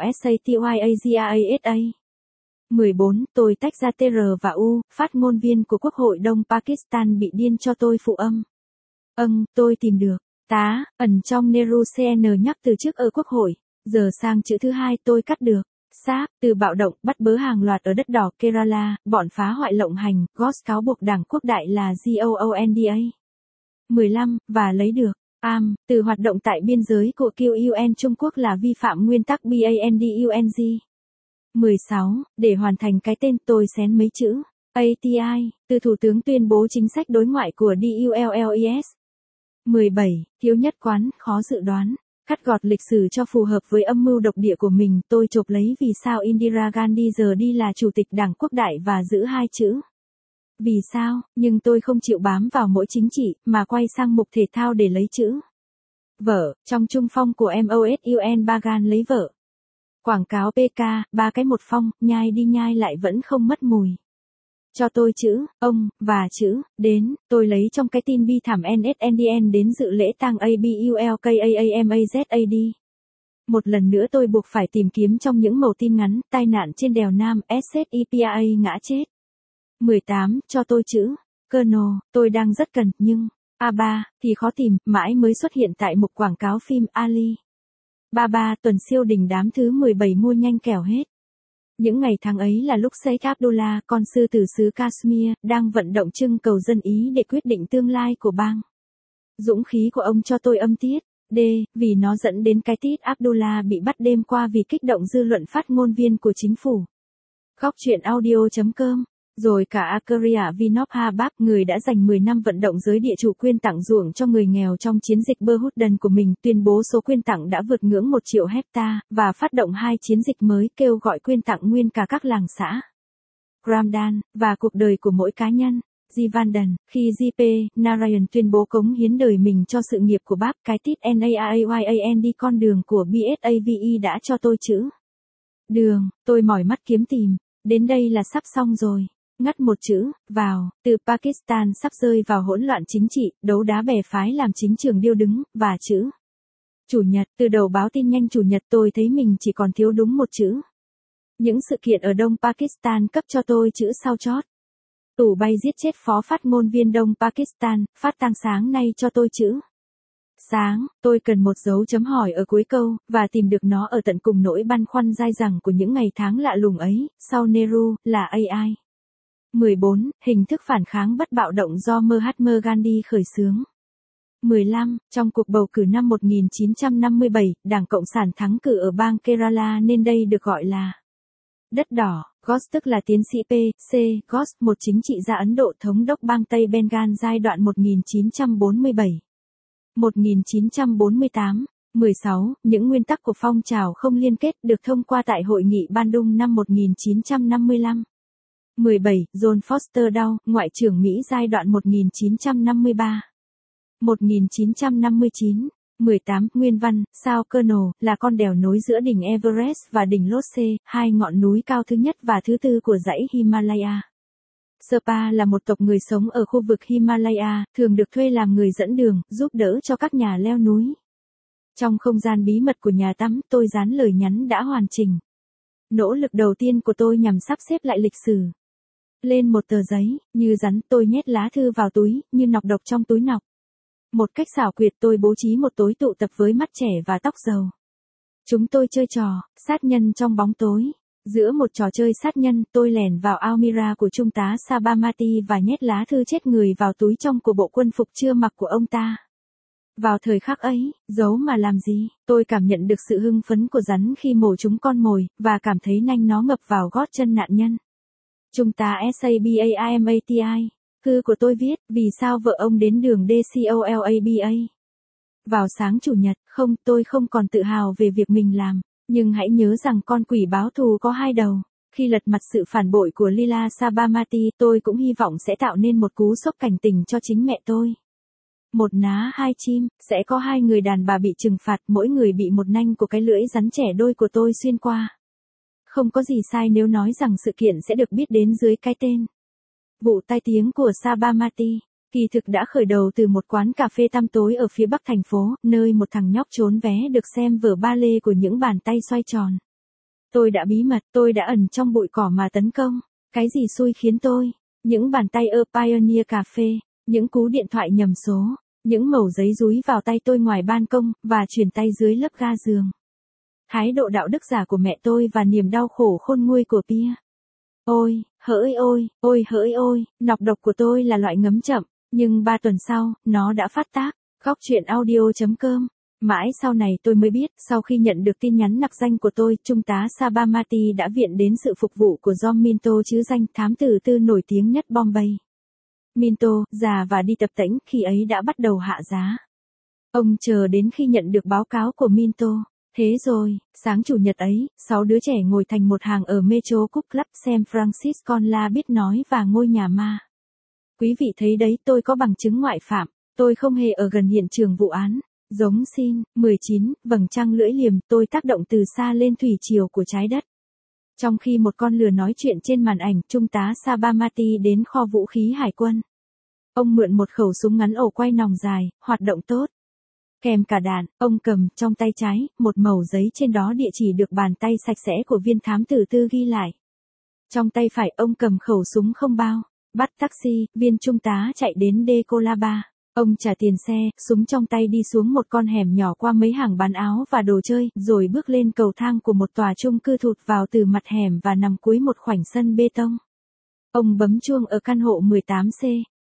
Satyagasa. mười bốn, tôi tách ra tê rờ và U, phát ngôn viên của Quốc hội Đông Pakistan bị điên cho tôi phụ âm. Âng, tôi tìm được. Tá, ẩn trong Nehru xê en nhắc từ trước ở Quốc hội. Giờ sang chữ thứ hai tôi cắt được. Sáp, từ bạo động, bắt bớ hàng loạt ở đất đỏ Kerala, bọn phá hoại lộng hành, Ghosh cáo buộc Đảng Quốc đại là GOONDA. mười lăm, và lấy được. Am, từ hoạt động tại biên giới của quy u en Trung Quốc là vi phạm nguyên tắc BANDUNG. mười sáu, để hoàn thành cái tên tôi xén mấy chữ. a tê i, từ Thủ tướng tuyên bố chính sách đối ngoại của DULLES. mười bảy, thiếu nhất quán, khó dự đoán. Cắt gọt lịch sử cho phù hợp với âm mưu độc địa của mình, tôi chộp lấy vì sao Indira Gandhi giờ đi là chủ tịch Đảng Quốc đại và giữ hai chữ. Vì sao, nhưng tôi không chịu bám vào mỗi chính trị, mà quay sang mục thể thao để lấy chữ. Vợ, trong trung phong của Mosun Bagan lấy vợ. Quảng cáo pê ca, ba cái một phong, nhai đi nhai lại vẫn không mất mùi. Cho tôi chữ, ông, và chữ, đến, tôi lấy trong cái tin bi thảm en ét en đê en đến dự lễ tang ABULKAAMAZAD. Một lần nữa tôi buộc phải tìm kiếm trong những mẩu tin ngắn, tai nạn trên đèo Nam, SZEPA ngã chết. mười tám, cho tôi chữ, Colonel, tôi đang rất cần, nhưng, a ba, thì khó tìm, mãi mới xuất hiện tại mục quảng cáo phim Ali. ba ba, tuần siêu đình đám thứ mười bảy mua nhanh kẻo hết. Những ngày tháng ấy là lúc Sheikh Abdullah, con sư tử xứ Kashmir, đang vận động trưng cầu dân Ý để quyết định tương lai của bang. Dũng khí của ông cho tôi âm tiết. D. Vì nó dẫn đến cái tít Abdullah bị bắt đêm qua vì kích động dư luận. Phát ngôn viên của chính phủ. Góc truyện audio.com. Rồi cả Akaria Vinopha Bab, người đã dành mười năm vận động giới địa chủ quyên tặng ruộng cho người nghèo trong chiến dịch Berhudden của mình, tuyên bố số quyên tặng đã vượt ngưỡng một triệu hecta, và phát động hai chiến dịch mới kêu gọi quyên tặng nguyên cả các làng xã. Ramdan, và cuộc đời của mỗi cá nhân. Jivanden, khi giê pê Narayan tuyên bố cống hiến đời mình cho sự nghiệp của Bab, cái tít Naayan đi con đường của Bsave đã cho tôi chữ. Đường, tôi mỏi mắt kiếm tìm. Đến đây là sắp xong rồi. Ngắt một chữ, vào, từ Pakistan sắp rơi vào hỗn loạn chính trị, đấu đá bè phái làm chính trường điêu đứng, và chữ. Chủ nhật, từ đầu báo tin nhanh Chủ nhật tôi thấy mình chỉ còn thiếu đúng một chữ. Những sự kiện ở Đông Pakistan cấp cho tôi chữ sao chót. Tủ bay giết chết phó phát ngôn viên Đông Pakistan, phát tang sáng nay cho tôi chữ. Sáng, tôi cần một dấu chấm hỏi ở cuối câu, và tìm được nó ở tận cùng nỗi băn khoăn dai dẳng của những ngày tháng lạ lùng ấy, sau Nehru, là a i. mười bốn. Hình thức phản kháng bất bạo động do Mahatma Gandhi khởi xướng. mười lăm. Trong cuộc bầu cử năm một nghìn chín trăm năm mươi bảy, Đảng Cộng sản thắng cử ở bang Kerala nên đây được gọi là đất đỏ. Ghosh tức là tiến sĩ P. C. Ghosh, một chính trị gia Ấn Độ thống đốc bang Tây Bengal giai đoạn một nghìn chín trăm bốn mươi bảy đến một nghìn chín trăm bốn mươi tám. mười sáu. Những nguyên tắc của phong trào không liên kết được thông qua tại Hội nghị Bandung năm một nghìn chín trăm năm mươi lăm. mười bảy. John Foster Dulles, Ngoại trưởng Mỹ giai đoạn một nghìn chín trăm năm mươi ba đến một nghìn chín trăm năm mươi chín. mười tám. Nguyên văn, sao Colonel, là con đèo nối giữa đỉnh Everest và đỉnh Lhotse, hai ngọn núi cao thứ nhất và thứ tư của dãy Himalaya. Sherpa là một tộc người sống ở khu vực Himalaya, thường được thuê làm người dẫn đường, giúp đỡ cho các nhà leo núi. Trong không gian bí mật của nhà tắm, tôi dán lời nhắn đã hoàn chỉnh. Nỗ lực đầu tiên của tôi nhằm sắp xếp lại lịch sử. Lên một tờ giấy, như rắn, tôi nhét lá thư vào túi, như nọc độc trong túi nọc. Một cách xảo quyệt tôi bố trí một tối tụ tập với mắt trẻ và tóc râu. Chúng tôi chơi trò, sát nhân trong bóng tối. Giữa một trò chơi sát nhân, tôi lẻn vào Almira của Trung tá Sabarmati và nhét lá thư chết người vào túi trong của bộ quân phục chưa mặc của ông ta. Vào thời khắc ấy, giấu mà làm gì, tôi cảm nhận được sự hưng phấn của rắn khi mổ trúng con mồi, và cảm thấy nanh nó ngập vào gót chân nạn nhân. Trung tá Sabarmati. Thư của tôi viết, vì sao vợ ông đến đường Dcolaba. Vào sáng Chủ nhật, không, tôi không còn tự hào về việc mình làm, nhưng hãy nhớ rằng con quỷ báo thù có hai đầu. Khi lật mặt sự phản bội của Lila Sabarmati, tôi cũng hy vọng sẽ tạo nên một cú sốc cảnh tỉnh cho chính mẹ tôi. Một ná hai chim, sẽ có hai người đàn bà bị trừng phạt, mỗi người bị một nanh của cái lưỡi rắn trẻ đôi của tôi xuyên qua. Không có gì sai nếu nói rằng sự kiện sẽ được biết đến dưới cái tên vụ tai tiếng của Sabarmati. Kỳ thực đã khởi đầu từ một quán cà phê tăm tối ở phía bắc thành phố, nơi một thằng nhóc trốn vé được xem vở ba lê của những bàn tay xoay tròn. Tôi đã bí mật, tôi đã ẩn trong bụi cỏ mà tấn công. Cái gì xui khiến tôi? Những bàn tay ở Pioneer Cà phê, những cú điện thoại nhầm số, những mẩu giấy dúi vào tay tôi ngoài ban công, và chuyển tay dưới lớp ga giường. Thái độ đạo đức giả của mẹ tôi và niềm đau khổ khôn nguôi của Pia. Ôi, hỡi ôi, ôi hỡi ôi, nọc độc của tôi là loại ngấm chậm, nhưng ba tuần sau, nó đã phát tác. Góc truyện audio.com. Mãi sau này tôi mới biết, sau khi nhận được tin nhắn nặc danh của tôi, Trung tá Sabarmati đã viện đến sự phục vụ của John Minto, chứ danh thám tử tư nổi tiếng nhất Bombay. Minto, già và đi tập tễnh, khi ấy đã bắt đầu hạ giá. Ông chờ đến khi nhận được báo cáo của Minto. Thế rồi, sáng Chủ nhật ấy, sáu đứa trẻ ngồi thành một hàng ở Metro Cup Club xem Francis Conla biết nói và ngôi nhà ma. Quý vị thấy đấy, tôi có bằng chứng ngoại phạm, tôi không hề ở gần hiện trường vụ án. Giống xin, mười chín, vầng trăng lưỡi liềm, tôi tác động từ xa lên thủy triều của trái đất. Trong khi một con lừa nói chuyện trên màn ảnh, Trung tá Sabarmati đến kho vũ khí hải quân. Ông mượn một khẩu súng ngắn ổ quay nòng dài, hoạt động tốt. Kèm cả đạn, ông cầm trong tay trái, một mẩu giấy trên đó địa chỉ được bàn tay sạch sẽ của viên thám tử tư ghi lại. Trong tay phải ông cầm khẩu súng không bao. Bắt taxi, viên trung tá chạy đến Decolaba. Ông trả tiền xe, súng trong tay đi xuống một con hẻm nhỏ qua mấy hàng bán áo và đồ chơi, rồi bước lên cầu thang của một tòa chung cư thụt vào từ mặt hẻm và nằm cuối một khoảnh sân bê tông. Ông bấm chuông ở căn hộ mười tám C.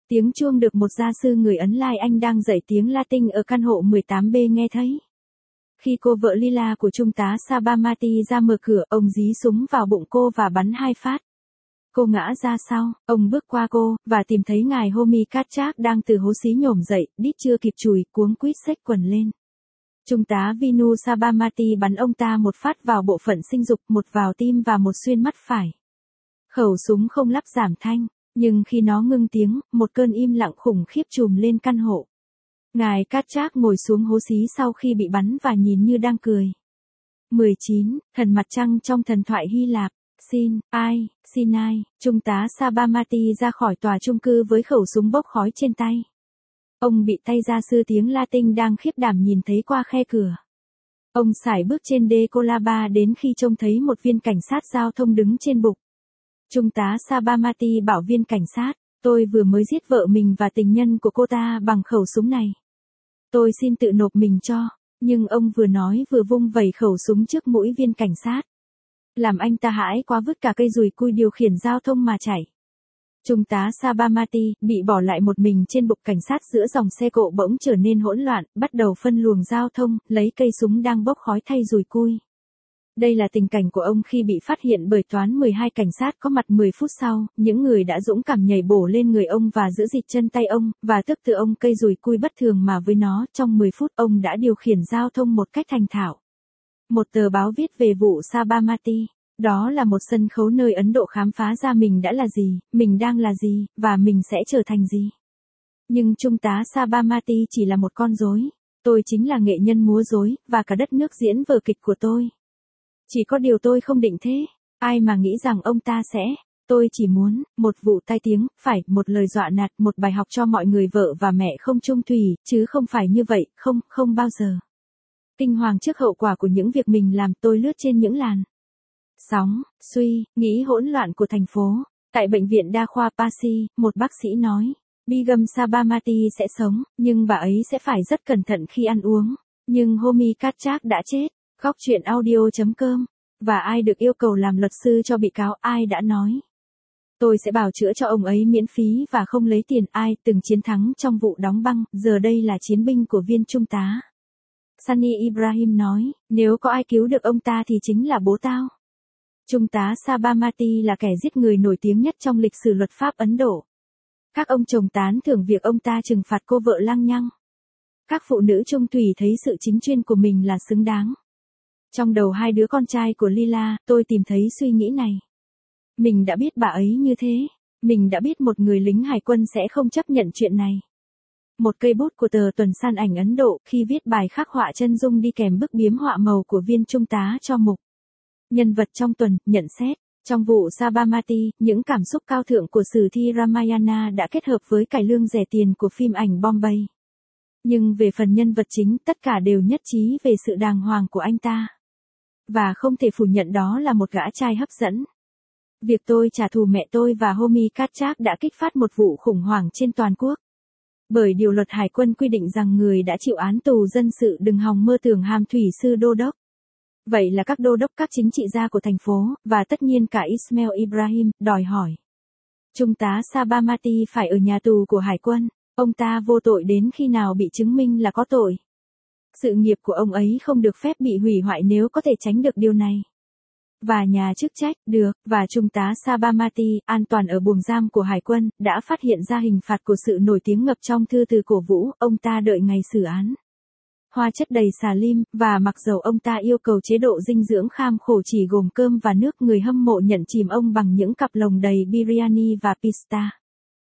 Tiếng chuông được một gia sư người Ấn Lai Anh đang dạy tiếng Latin ở căn hộ mười tám B nghe thấy. Khi cô vợ Lila của Trung tá Sabarmati ra mở cửa, ông dí súng vào bụng cô và bắn hai phát. Cô ngã ra sau, ông bước qua cô, và tìm thấy ngài Homi Katchak đang từ hố xí nhổm dậy, đít chưa kịp chùi, cuống quýt xách quần lên. Trung tá Vinu Sabarmati bắn ông ta một phát vào bộ phận sinh dục, một vào tim và một xuyên mắt phải. Khẩu súng không lắp giảm thanh, nhưng khi nó ngưng tiếng, một cơn im lặng khủng khiếp trùm lên căn hộ. Ngài Katchak ngồi xuống hố xí sau khi bị bắn và nhìn như đang cười. mười chín. Thần mặt trăng trong thần thoại Hy Lạp. Xin, ai, xin ai, Trung tá Sabarmati ra khỏi tòa chung cư với khẩu súng bốc khói trên tay. Ông bị tay gia sư tiếng Latin đang khiếp đảm nhìn thấy qua khe cửa. Ông sải bước trên đê Colaba đến khi trông thấy một viên cảnh sát giao thông đứng trên bục. Trung tá Sabarmati bảo viên cảnh sát, tôi vừa mới giết vợ mình và tình nhân của cô ta bằng khẩu súng này. Tôi xin tự nộp mình cho, nhưng ông vừa nói vừa vung vẩy khẩu súng trước mũi viên cảnh sát. Làm anh ta hãi quá vứt cả cây dùi cui điều khiển giao thông mà chạy. Trung tá Sabarmati bị bỏ lại một mình trên bục cảnh sát giữa dòng xe cộ bỗng trở nên hỗn loạn, bắt đầu phân luồng giao thông, lấy cây súng đang bốc khói thay dùi cui. Đây là tình cảnh của ông khi bị phát hiện bởi toán mười hai cảnh sát có mặt mười phút sau, những người đã dũng cảm nhảy bổ lên người ông và giữ dịt chân tay ông, và tước từ ông cây dùi cui bất thường mà với nó, trong mười phút ông đã điều khiển giao thông một cách thành thạo. Một tờ báo viết về vụ Sabarmati. Đó là một sân khấu nơi Ấn Độ khám phá ra mình đã là gì, mình đang là gì, và mình sẽ trở thành gì. Nhưng Trung tá Sabarmati chỉ là một con rối. Tôi chính là nghệ nhân múa rối, và cả đất nước diễn vở kịch của tôi. Chỉ có điều tôi không định thế. Ai mà nghĩ rằng ông ta sẽ. Tôi chỉ muốn, một vụ tai tiếng, phải, một lời dọa nạt, một bài học cho mọi người vợ và mẹ không chung thủy, chứ không phải như vậy, không, không bao giờ. Kinh hoàng trước hậu quả của những việc mình làm, tôi lướt trên những làn sóng, suy, nghĩ hỗn loạn của thành phố. Tại bệnh viện đa khoa Pasi, một bác sĩ nói, Begum Sabarmati sẽ sống, nhưng bà ấy sẽ phải rất cẩn thận khi ăn uống. Nhưng Homi Katchak đã chết. Khóc chuyện audio chấm com. Và ai được yêu cầu làm luật sư cho bị cáo, ai đã nói. Tôi sẽ bào chữa cho ông ấy miễn phí và không lấy tiền. Ai từng chiến thắng trong vụ đóng băng, giờ đây là chiến binh của viên trung tá. Sunny Ibrahim nói, nếu có ai cứu được ông ta thì chính là bố tao. Trung tá Sabarmati là kẻ giết người nổi tiếng nhất trong lịch sử luật pháp Ấn Độ. Các ông chồng tán thưởng việc ông ta trừng phạt cô vợ lăng nhăng. Các phụ nữ trung thủy thấy sự chính chuyên của mình là xứng đáng. Trong đầu hai đứa con trai của Lila, tôi tìm thấy suy nghĩ này. Mình đã biết bà ấy như thế. Mình đã biết một người lính hải quân sẽ không chấp nhận chuyện này. Một cây bút của tờ Tuần San ảnh Ấn Độ khi viết bài khắc họa chân dung đi kèm bức biếm họa màu của viên trung tá cho mục. Nhân vật trong tuần, nhận xét. Trong vụ Sabarmati, những cảm xúc cao thượng của sử thi Ramayana đã kết hợp với cải lương rẻ tiền của phim ảnh Bombay. Nhưng về phần nhân vật chính, tất cả đều nhất trí về sự đàng hoàng của anh ta. Và không thể phủ nhận đó là một gã trai hấp dẫn. Việc tôi trả thù mẹ tôi và Homi Katchak đã kích phát một vụ khủng hoảng trên toàn quốc. Bởi điều luật hải quân quy định rằng người đã chịu án tù dân sự đừng hòng mơ tưởng hàm thủy sư đô đốc. Vậy là các đô đốc các chính trị gia của thành phố, và tất nhiên cả Ismail Ibrahim, đòi hỏi. Trung tá Sabarmati phải ở nhà tù của hải quân, ông ta vô tội đến khi nào bị chứng minh là có tội. Sự nghiệp của ông ấy không được phép bị hủy hoại nếu có thể tránh được điều này. Và nhà chức trách, được, và Trung tá Sabarmati, an toàn ở buồng giam của hải quân, đã phát hiện ra hình phạt của sự nổi tiếng ngập trong thư từ cổ vũ, ông ta đợi ngày xử án. Hoa chất đầy xà lim, và mặc dầu ông ta yêu cầu chế độ dinh dưỡng kham khổ chỉ gồm cơm và nước, người hâm mộ nhận chìm ông bằng những cặp lồng đầy biryani và pista.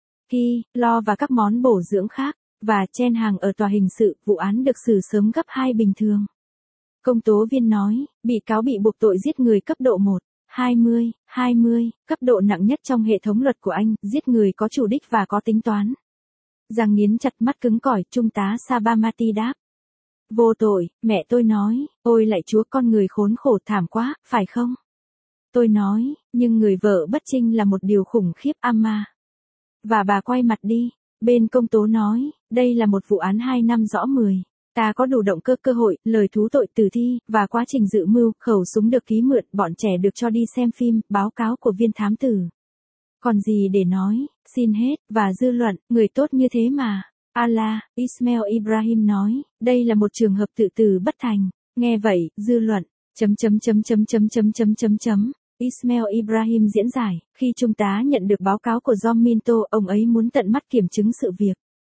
Ki, lo và các món bổ dưỡng khác, và chen hàng ở tòa hình sự, vụ án được xử sớm gấp hai bình thường. Công tố viên nói, bị cáo bị buộc tội giết người cấp độ một, hai mươi, hai mươi, cấp độ nặng nhất trong hệ thống luật của Anh, giết người có chủ đích và có tính toán. Giang nghiến chặt mắt cứng cỏi, Trung tá Sabarmati đáp. Vô tội, mẹ tôi nói, ôi lạy Chúa, con người khốn khổ thảm quá, phải không? Tôi nói, nhưng người vợ bất trinh là một điều khủng khiếp, Amma. Và bà quay mặt đi, bên công tố nói, đây là một vụ án hai năm rõ mười. Ta có đủ động cơ cơ hội, lời thú tội tử thi, và quá trình dự mưu, khẩu súng được ký mượn, bọn trẻ được cho đi xem phim, báo cáo của viên thám tử. Còn gì để nói, xin hết, và dư luận, người tốt như thế mà. Allah, Ismail Ibrahim nói, đây là một trường hợp tự tử bất thành. Nghe vậy, dư luận, chấm chấm chấm chấm chấm chấm chấm chấm chấm. Ismail Ibrahim diễn giải, khi Trung tá nhận được báo cáo của John Minto, ông ấy muốn tận mắt kiểm chứng sự việc.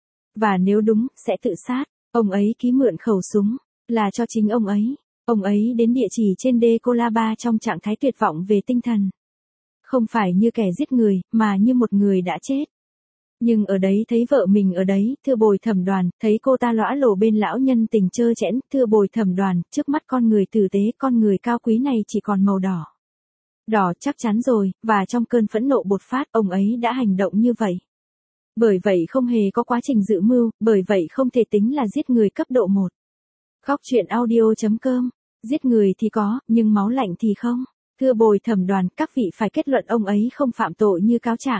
Và nếu đúng, sẽ tự sát. Ông ấy ký mượn khẩu súng, là cho chính ông ấy. Ông ấy đến địa chỉ trên đê Colaba trong trạng thái tuyệt vọng về tinh thần. Không phải như kẻ giết người, mà như một người đã chết. Nhưng ở đấy thấy vợ mình ở đấy, thưa bồi thẩm đoàn, thấy cô ta lõa lồ bên lão nhân tình trơ trẽn, thưa bồi thẩm đoàn, trước mắt con người tử tế, con người cao quý này chỉ còn màu đỏ. Đỏ chắc chắn rồi, và trong cơn phẫn nộ bột phát, ông ấy đã hành động như vậy. Bởi vậy không hề có quá trình dự mưu, bởi vậy không thể tính là giết người cấp độ một. Khóc chuyện audio chấm com, giết người thì có, nhưng máu lạnh thì không. Thưa bồi thẩm đoàn, các vị phải kết luận ông ấy không phạm tội như cáo trạng.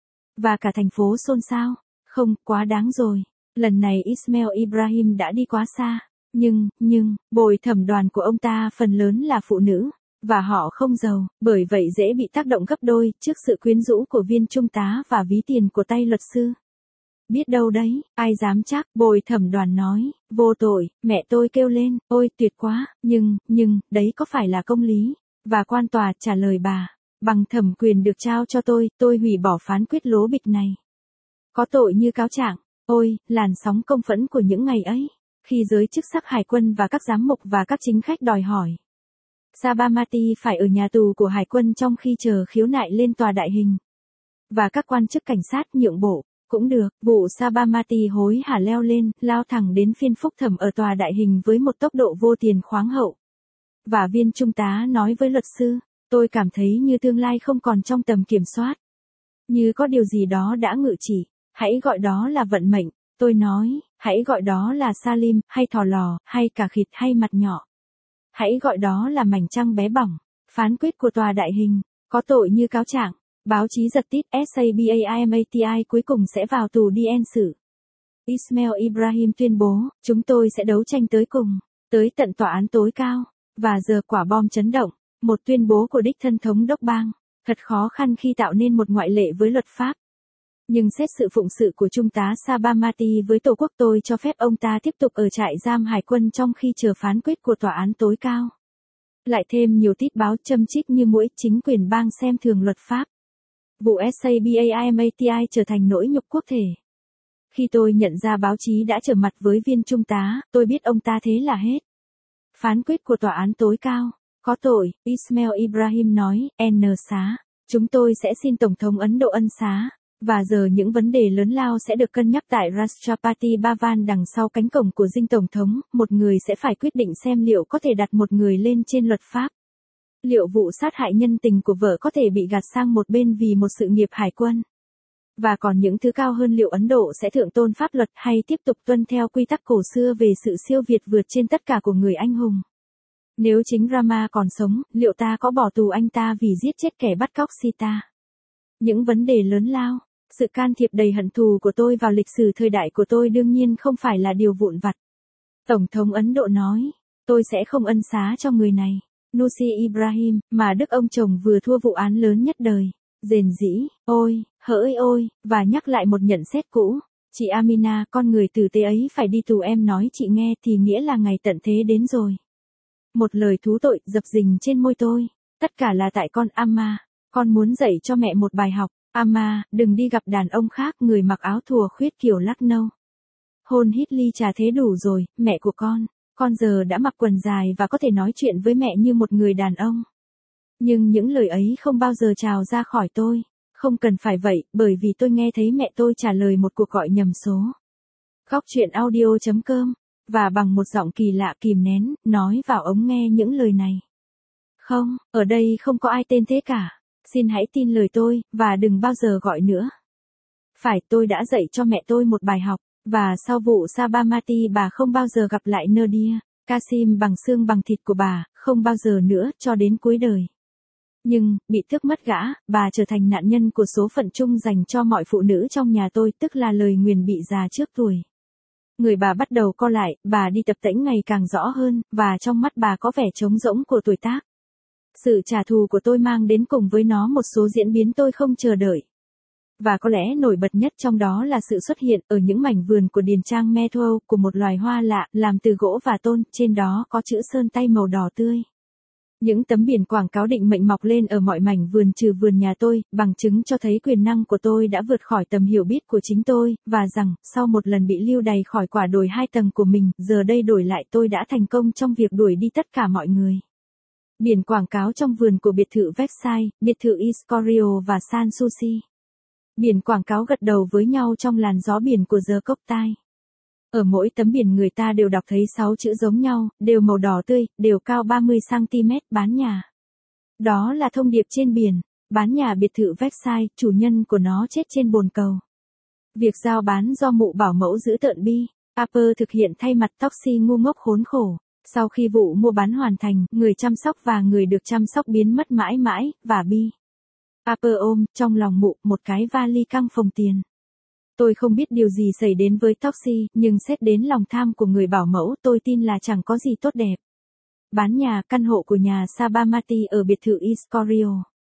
Và cả thành phố xôn xao. Không, quá đáng rồi. Lần này Ismail Ibrahim đã đi quá xa. Nhưng, nhưng, bồi thẩm đoàn của ông ta phần lớn là phụ nữ. Và họ không giàu, bởi vậy dễ bị tác động gấp đôi trước sự quyến rũ của viên trung tá và ví tiền của tay luật sư. Biết đâu đấy, ai dám chắc, bồi thẩm đoàn nói, vô tội, mẹ tôi kêu lên, ôi tuyệt quá, nhưng, nhưng, đấy có phải là công lý? Và quan tòa trả lời bà, bằng thẩm quyền được trao cho tôi, tôi hủy bỏ phán quyết lố bịch này. Có tội như cáo trạng, ôi, làn sóng công phẫn của những ngày ấy, khi giới chức sắc hải quân và các giám mục và các chính khách đòi hỏi. Sabarmati phải ở nhà tù của hải quân trong khi chờ khiếu nại lên tòa đại hình. Và các quan chức cảnh sát nhượng bộ, cũng được, vụ Sabarmati hối hả leo lên, lao thẳng đến phiên phúc thẩm ở tòa đại hình với một tốc độ vô tiền khoáng hậu. Và viên trung tá nói với luật sư, tôi cảm thấy như tương lai không còn trong tầm kiểm soát. Như có điều gì đó đã ngự chỉ, hãy gọi đó là vận mệnh, tôi nói, hãy gọi đó là Salim, hay thò lò, hay cà khịt hay mặt nhỏ. Hãy gọi đó là mảnh trăng bé bỏng, phán quyết của tòa đại hình, có tội như cáo trạng, báo chí giật tít Sabamati cuối cùng sẽ vào tù đi en xử. Ismail Ibrahim tuyên bố, chúng tôi sẽ đấu tranh tới cùng, tới tận tòa án tối cao, và giờ quả bom chấn động, một tuyên bố của đích thân thống đốc bang, thật khó khăn khi tạo nên một ngoại lệ với luật pháp. Nhưng xét sự phụng sự của Trung tá Sabarmati với Tổ quốc tôi cho phép ông ta tiếp tục ở trại giam hải quân trong khi chờ phán quyết của tòa án tối cao. Lại thêm nhiều tít báo châm chích như mũi chính quyền bang xem thường luật pháp. Vụ Sabamati trở thành nỗi nhục quốc thể. Khi tôi nhận ra báo chí đã trở mặt với viên trung tá, tôi biết ông ta thế là hết. Phán quyết của tòa án tối cao, có tội, Ismail Ibrahim nói, N xá, chúng tôi sẽ xin Tổng thống Ấn Độ ân xá. Và giờ những vấn đề lớn lao sẽ được cân nhắc tại Rashtrapati Bhavan đằng sau cánh cổng của dinh Tổng thống, một người sẽ phải quyết định xem liệu có thể đặt một người lên trên luật pháp. Liệu vụ sát hại nhân tình của vợ có thể bị gạt sang một bên vì một sự nghiệp hải quân. Và còn những thứ cao hơn, liệu Ấn Độ sẽ thượng tôn pháp luật hay tiếp tục tuân theo quy tắc cổ xưa về sự siêu việt vượt trên tất cả của người anh hùng. Nếu chính Rama còn sống, liệu ta có bỏ tù anh ta vì giết chết kẻ bắt cóc Sita? Những vấn đề lớn lao. Sự can thiệp đầy hận thù của tôi vào lịch sử thời đại của tôi đương nhiên không phải là điều vụn vặt. Tổng thống Ấn Độ nói, tôi sẽ không ân xá cho người này, Nusi Ibrahim, mà đức ông chồng vừa thua vụ án lớn nhất đời. Rền rĩ, ôi, hỡi ôi, và nhắc lại một nhận xét cũ. Chị Amina, con người tử tế ấy phải đi tù, em nói chị nghe thì nghĩa là ngày tận thế đến rồi. Một lời thú tội dập dình trên môi tôi. Tất cả là tại con Amma. Con muốn dạy cho mẹ một bài học. Amma, đừng đi gặp đàn ông khác, người mặc áo thùa khuyết kiểu Lucknow. Hôn hít ly trà thế đủ rồi, mẹ của con. Con giờ đã mặc quần dài và có thể nói chuyện với mẹ như một người đàn ông. Nhưng những lời ấy không bao giờ trào ra khỏi tôi. Không cần phải vậy, bởi vì tôi nghe thấy mẹ tôi trả lời một cuộc gọi nhầm số. Khóc chuyện audio chấm com. Và bằng một giọng kỳ lạ kìm nén, nói vào ống nghe những lời này. Không, ở đây không có ai tên thế cả. Xin hãy tin lời tôi, và đừng bao giờ gọi nữa. Phải, tôi đã dạy cho mẹ tôi một bài học, và sau vụ Sabarmati bà không bao giờ gặp lại Nadia, Kasim bằng xương bằng thịt của bà, không bao giờ nữa, cho đến cuối đời. Nhưng, bị tước mất gã, bà trở thành nạn nhân của số phận chung dành cho mọi phụ nữ trong nhà tôi, tức là lời nguyền bị già trước tuổi. Người bà bắt đầu co lại, bà đi tập tễnh ngày càng rõ hơn, và trong mắt bà có vẻ trống rỗng của tuổi tác. Sự trả thù của tôi mang đến cùng với nó một số diễn biến tôi không chờ đợi. Và có lẽ nổi bật nhất trong đó là sự xuất hiện ở những mảnh vườn của điền trang Metro của một loài hoa lạ làm từ gỗ và tôn, trên đó có chữ sơn tay màu đỏ tươi. Những tấm biển quảng cáo định mệnh mọc lên ở mọi mảnh vườn trừ vườn nhà tôi, bằng chứng cho thấy quyền năng của tôi đã vượt khỏi tầm hiểu biết của chính tôi, và rằng, sau một lần bị lưu đày khỏi quả đồi hai tầng của mình, giờ đây đổi lại tôi đã thành công trong việc đuổi đi tất cả mọi người. Biển quảng cáo trong vườn của biệt thự Versailles, biệt thự Escorial và San Souci. Biển quảng cáo gật đầu với nhau trong làn gió biển của giờ cốc tai. Ở mỗi tấm biển người ta đều đọc thấy sáu chữ giống nhau, đều màu đỏ tươi, đều cao ba mươi xăng ti mét, bán nhà. Đó là thông điệp trên biển, bán nhà biệt thự Versailles, chủ nhân của nó chết trên bồn cầu. Việc giao bán do mụ bảo mẫu giữ tợn Bi Harper thực hiện thay mặt Toxie ngu ngốc khốn khổ. Sau khi vụ mua bán hoàn thành, người chăm sóc và người được chăm sóc biến mất mãi mãi, và Bi Harper ôm, trong lòng mụ, một cái vali căng phồng tiền. Tôi không biết điều gì xảy đến với Toxie, nhưng xét đến lòng tham của người bảo mẫu, tôi tin là chẳng có gì tốt đẹp. Bán nhà, căn hộ của nhà Sabarmati ở biệt thự Escorial.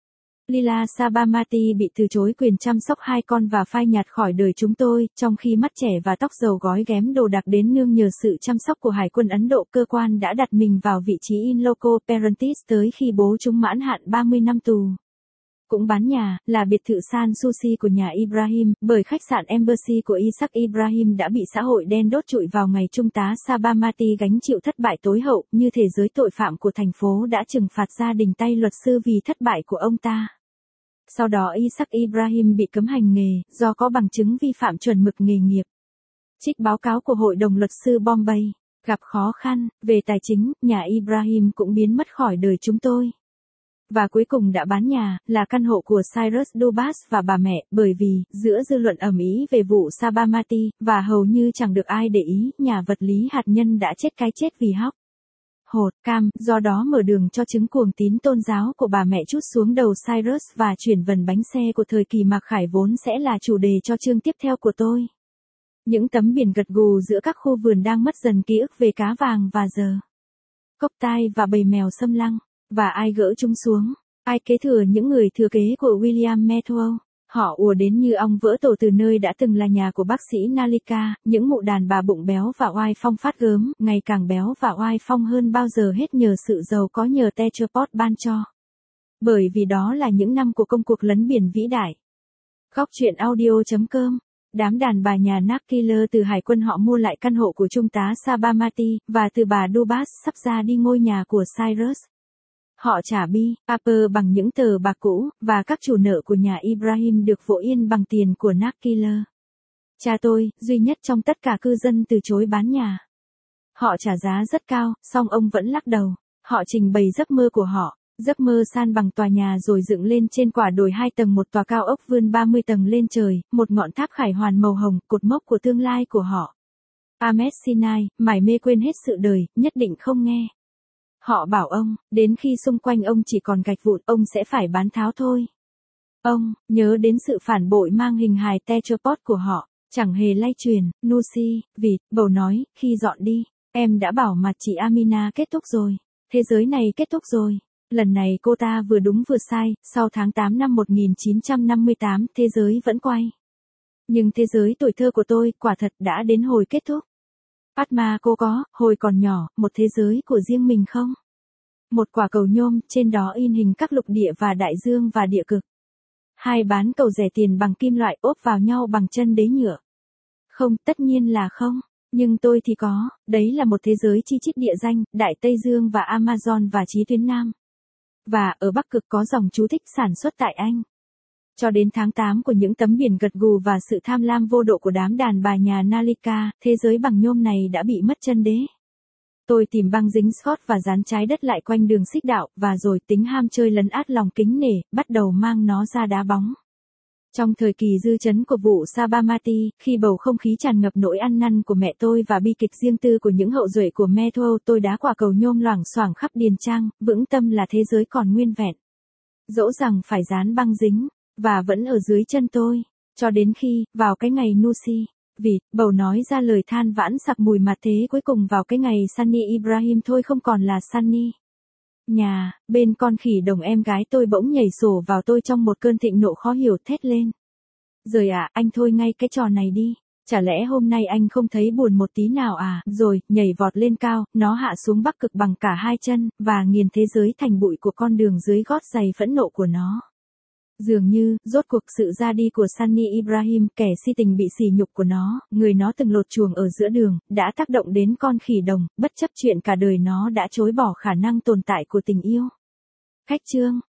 Lila Sabarmati bị từ chối quyền chăm sóc hai con và phai nhạt khỏi đời chúng tôi, trong khi mắt trẻ và tóc dầu gói ghém đồ đạc đến nương nhờ sự chăm sóc của Hải quân Ấn Độ. Cơ quan đã đặt mình vào vị trí in loco parentis tới khi bố chúng mãn hạn ba mươi năm tù. Cũng bán nhà, là biệt thự San Souci của nhà Ibrahim, bởi khách sạn Embassy của Isaac Ibrahim đã bị xã hội đen đốt trụi vào ngày Trung tá Sabarmati gánh chịu thất bại tối hậu, như thể giới tội phạm của thành phố đã trừng phạt gia đình tay luật sư vì thất bại của ông ta. Sau đó Isaac Ibrahim bị cấm hành nghề, do có bằng chứng vi phạm chuẩn mực nghề nghiệp. Trích báo cáo của Hội đồng luật sư Bombay, gặp khó khăn, về tài chính, nhà Ibrahim cũng biến mất khỏi đời chúng tôi. Và cuối cùng đã bán nhà, là căn hộ của Cyrus Dubas và bà mẹ, bởi vì, giữa dư luận ầm ĩ về vụ Sabarmati, và hầu như chẳng được ai để ý, nhà vật lý hạt nhân đã chết cái chết vì hóc hột cam, do đó mở đường cho chứng cuồng tín tôn giáo của bà mẹ trút xuống đầu Cyrus và chuyển vần bánh xe của thời kỳ Mạc Khải vốn sẽ là chủ đề cho chương tiếp theo của tôi. Những tấm biển gật gù giữa các khu vườn đang mất dần ký ức về cá vàng và giờ cốc tai và bầy mèo xâm lăng. Và ai gỡ chúng xuống? Ai kế thừa những người thừa kế của William Metwell? Họ ùa đến như ong vỡ tổ từ nơi đã từng là nhà của bác sĩ Nalika, những mụ đàn bà bụng béo và oai phong phát gớm, ngày càng béo và oai phong hơn bao giờ hết nhờ sự giàu có nhờ Tetrapod ban cho. Bởi vì đó là những năm của công cuộc lấn biển vĩ đại. Góc truyện audio chấm com. Đám đàn bà nhà Nakkiller từ hải quân họ mua lại căn hộ của Trung tá Sabarmati, và từ bà Dubas sắp ra đi ngôi nhà của Cyrus. Họ trả Bi Harper bằng những tờ bạc cũ, và các chủ nợ của nhà Ibrahim được vỗ yên bằng tiền của Nakkiller. Cha tôi, duy nhất trong tất cả cư dân từ chối bán nhà. Họ trả giá rất cao, song ông vẫn lắc đầu. Họ trình bày giấc mơ của họ, giấc mơ san bằng tòa nhà rồi dựng lên trên quả đồi hai tầng một tòa cao ốc vươn ba mươi tầng lên trời, một ngọn tháp khải hoàn màu hồng, cột mốc của tương lai của họ. Ahmed Sinai, mải mê quên hết sự đời, nhất định không nghe. Họ bảo ông, đến khi xung quanh ông chỉ còn gạch vụn, ông sẽ phải bán tháo thôi. Ông, nhớ đến sự phản bội mang hình hài tetrapod của họ, chẳng hề lay truyền. Nusi, vịt, bầu nói, khi dọn đi, em đã bảo mặt chị Amina kết thúc rồi. Thế giới này kết thúc rồi. Lần này cô ta vừa đúng vừa sai, sau tháng tám năm một nghìn chín trăm năm mươi tám, thế giới vẫn quay. Nhưng thế giới tuổi thơ của tôi, quả thật đã đến hồi kết thúc. Padma cô có, hồi còn nhỏ, một thế giới của riêng mình không? Một quả cầu nhôm, trên đó in hình các lục địa và đại dương và địa cực. Hai bán cầu rẻ tiền bằng kim loại ốp vào nhau bằng chân đế nhựa. Không, tất nhiên là không. Nhưng tôi thì có, đấy là một thế giới chi chít địa danh, Đại Tây Dương và Amazon và chí tuyến Nam. Và ở Bắc Cực có dòng chú thích sản xuất tại Anh. Cho đến tháng tám của những tấm biển gật gù và sự tham lam vô độ của đám đàn bà nhà Nalika, thế giới bằng nhôm này đã bị mất chân đế. Tôi tìm băng dính Scott và dán trái đất lại quanh đường xích đạo, và rồi tính ham chơi lấn át lòng kính nể, bắt đầu mang nó ra đá bóng. Trong thời kỳ dư chấn của vụ Sabarmati, khi bầu không khí tràn ngập nỗi ăn năn của mẹ tôi và bi kịch riêng tư của những hậu duệ của Metro, tôi đá quả cầu nhôm loảng xoảng khắp điền trang, vững tâm là thế giới còn nguyên vẹn. Dẫu rằng phải dán băng dính, và vẫn ở dưới chân tôi, cho đến khi, vào cái ngày Nusi, vịt, bầu nói ra lời than vãn sặc mùi mặt thế cuối cùng vào cái ngày Sunny Ibrahim thôi không còn là Sunny. Nhà, bên con khỉ đồng em gái tôi bỗng nhảy sổ vào tôi trong một cơn thịnh nộ khó hiểu thét lên. Rời ạ, anh thôi ngay cái trò này đi. Chả lẽ hôm nay anh không thấy buồn một tí nào à? Rồi, nhảy vọt lên cao, nó hạ xuống Bắc Cực bằng cả hai chân, và nghiền thế giới thành bụi của con đường dưới gót giày phẫn nộ của nó. Dường như, rốt cuộc sự ra đi của Sunny Ibrahim, kẻ si tình bị sỉ nhục của nó, người nó từng lột chuồng ở giữa đường, đã tác động đến con khỉ đồng, bất chấp chuyện cả đời nó đã chối bỏ khả năng tồn tại của tình yêu. Khách chương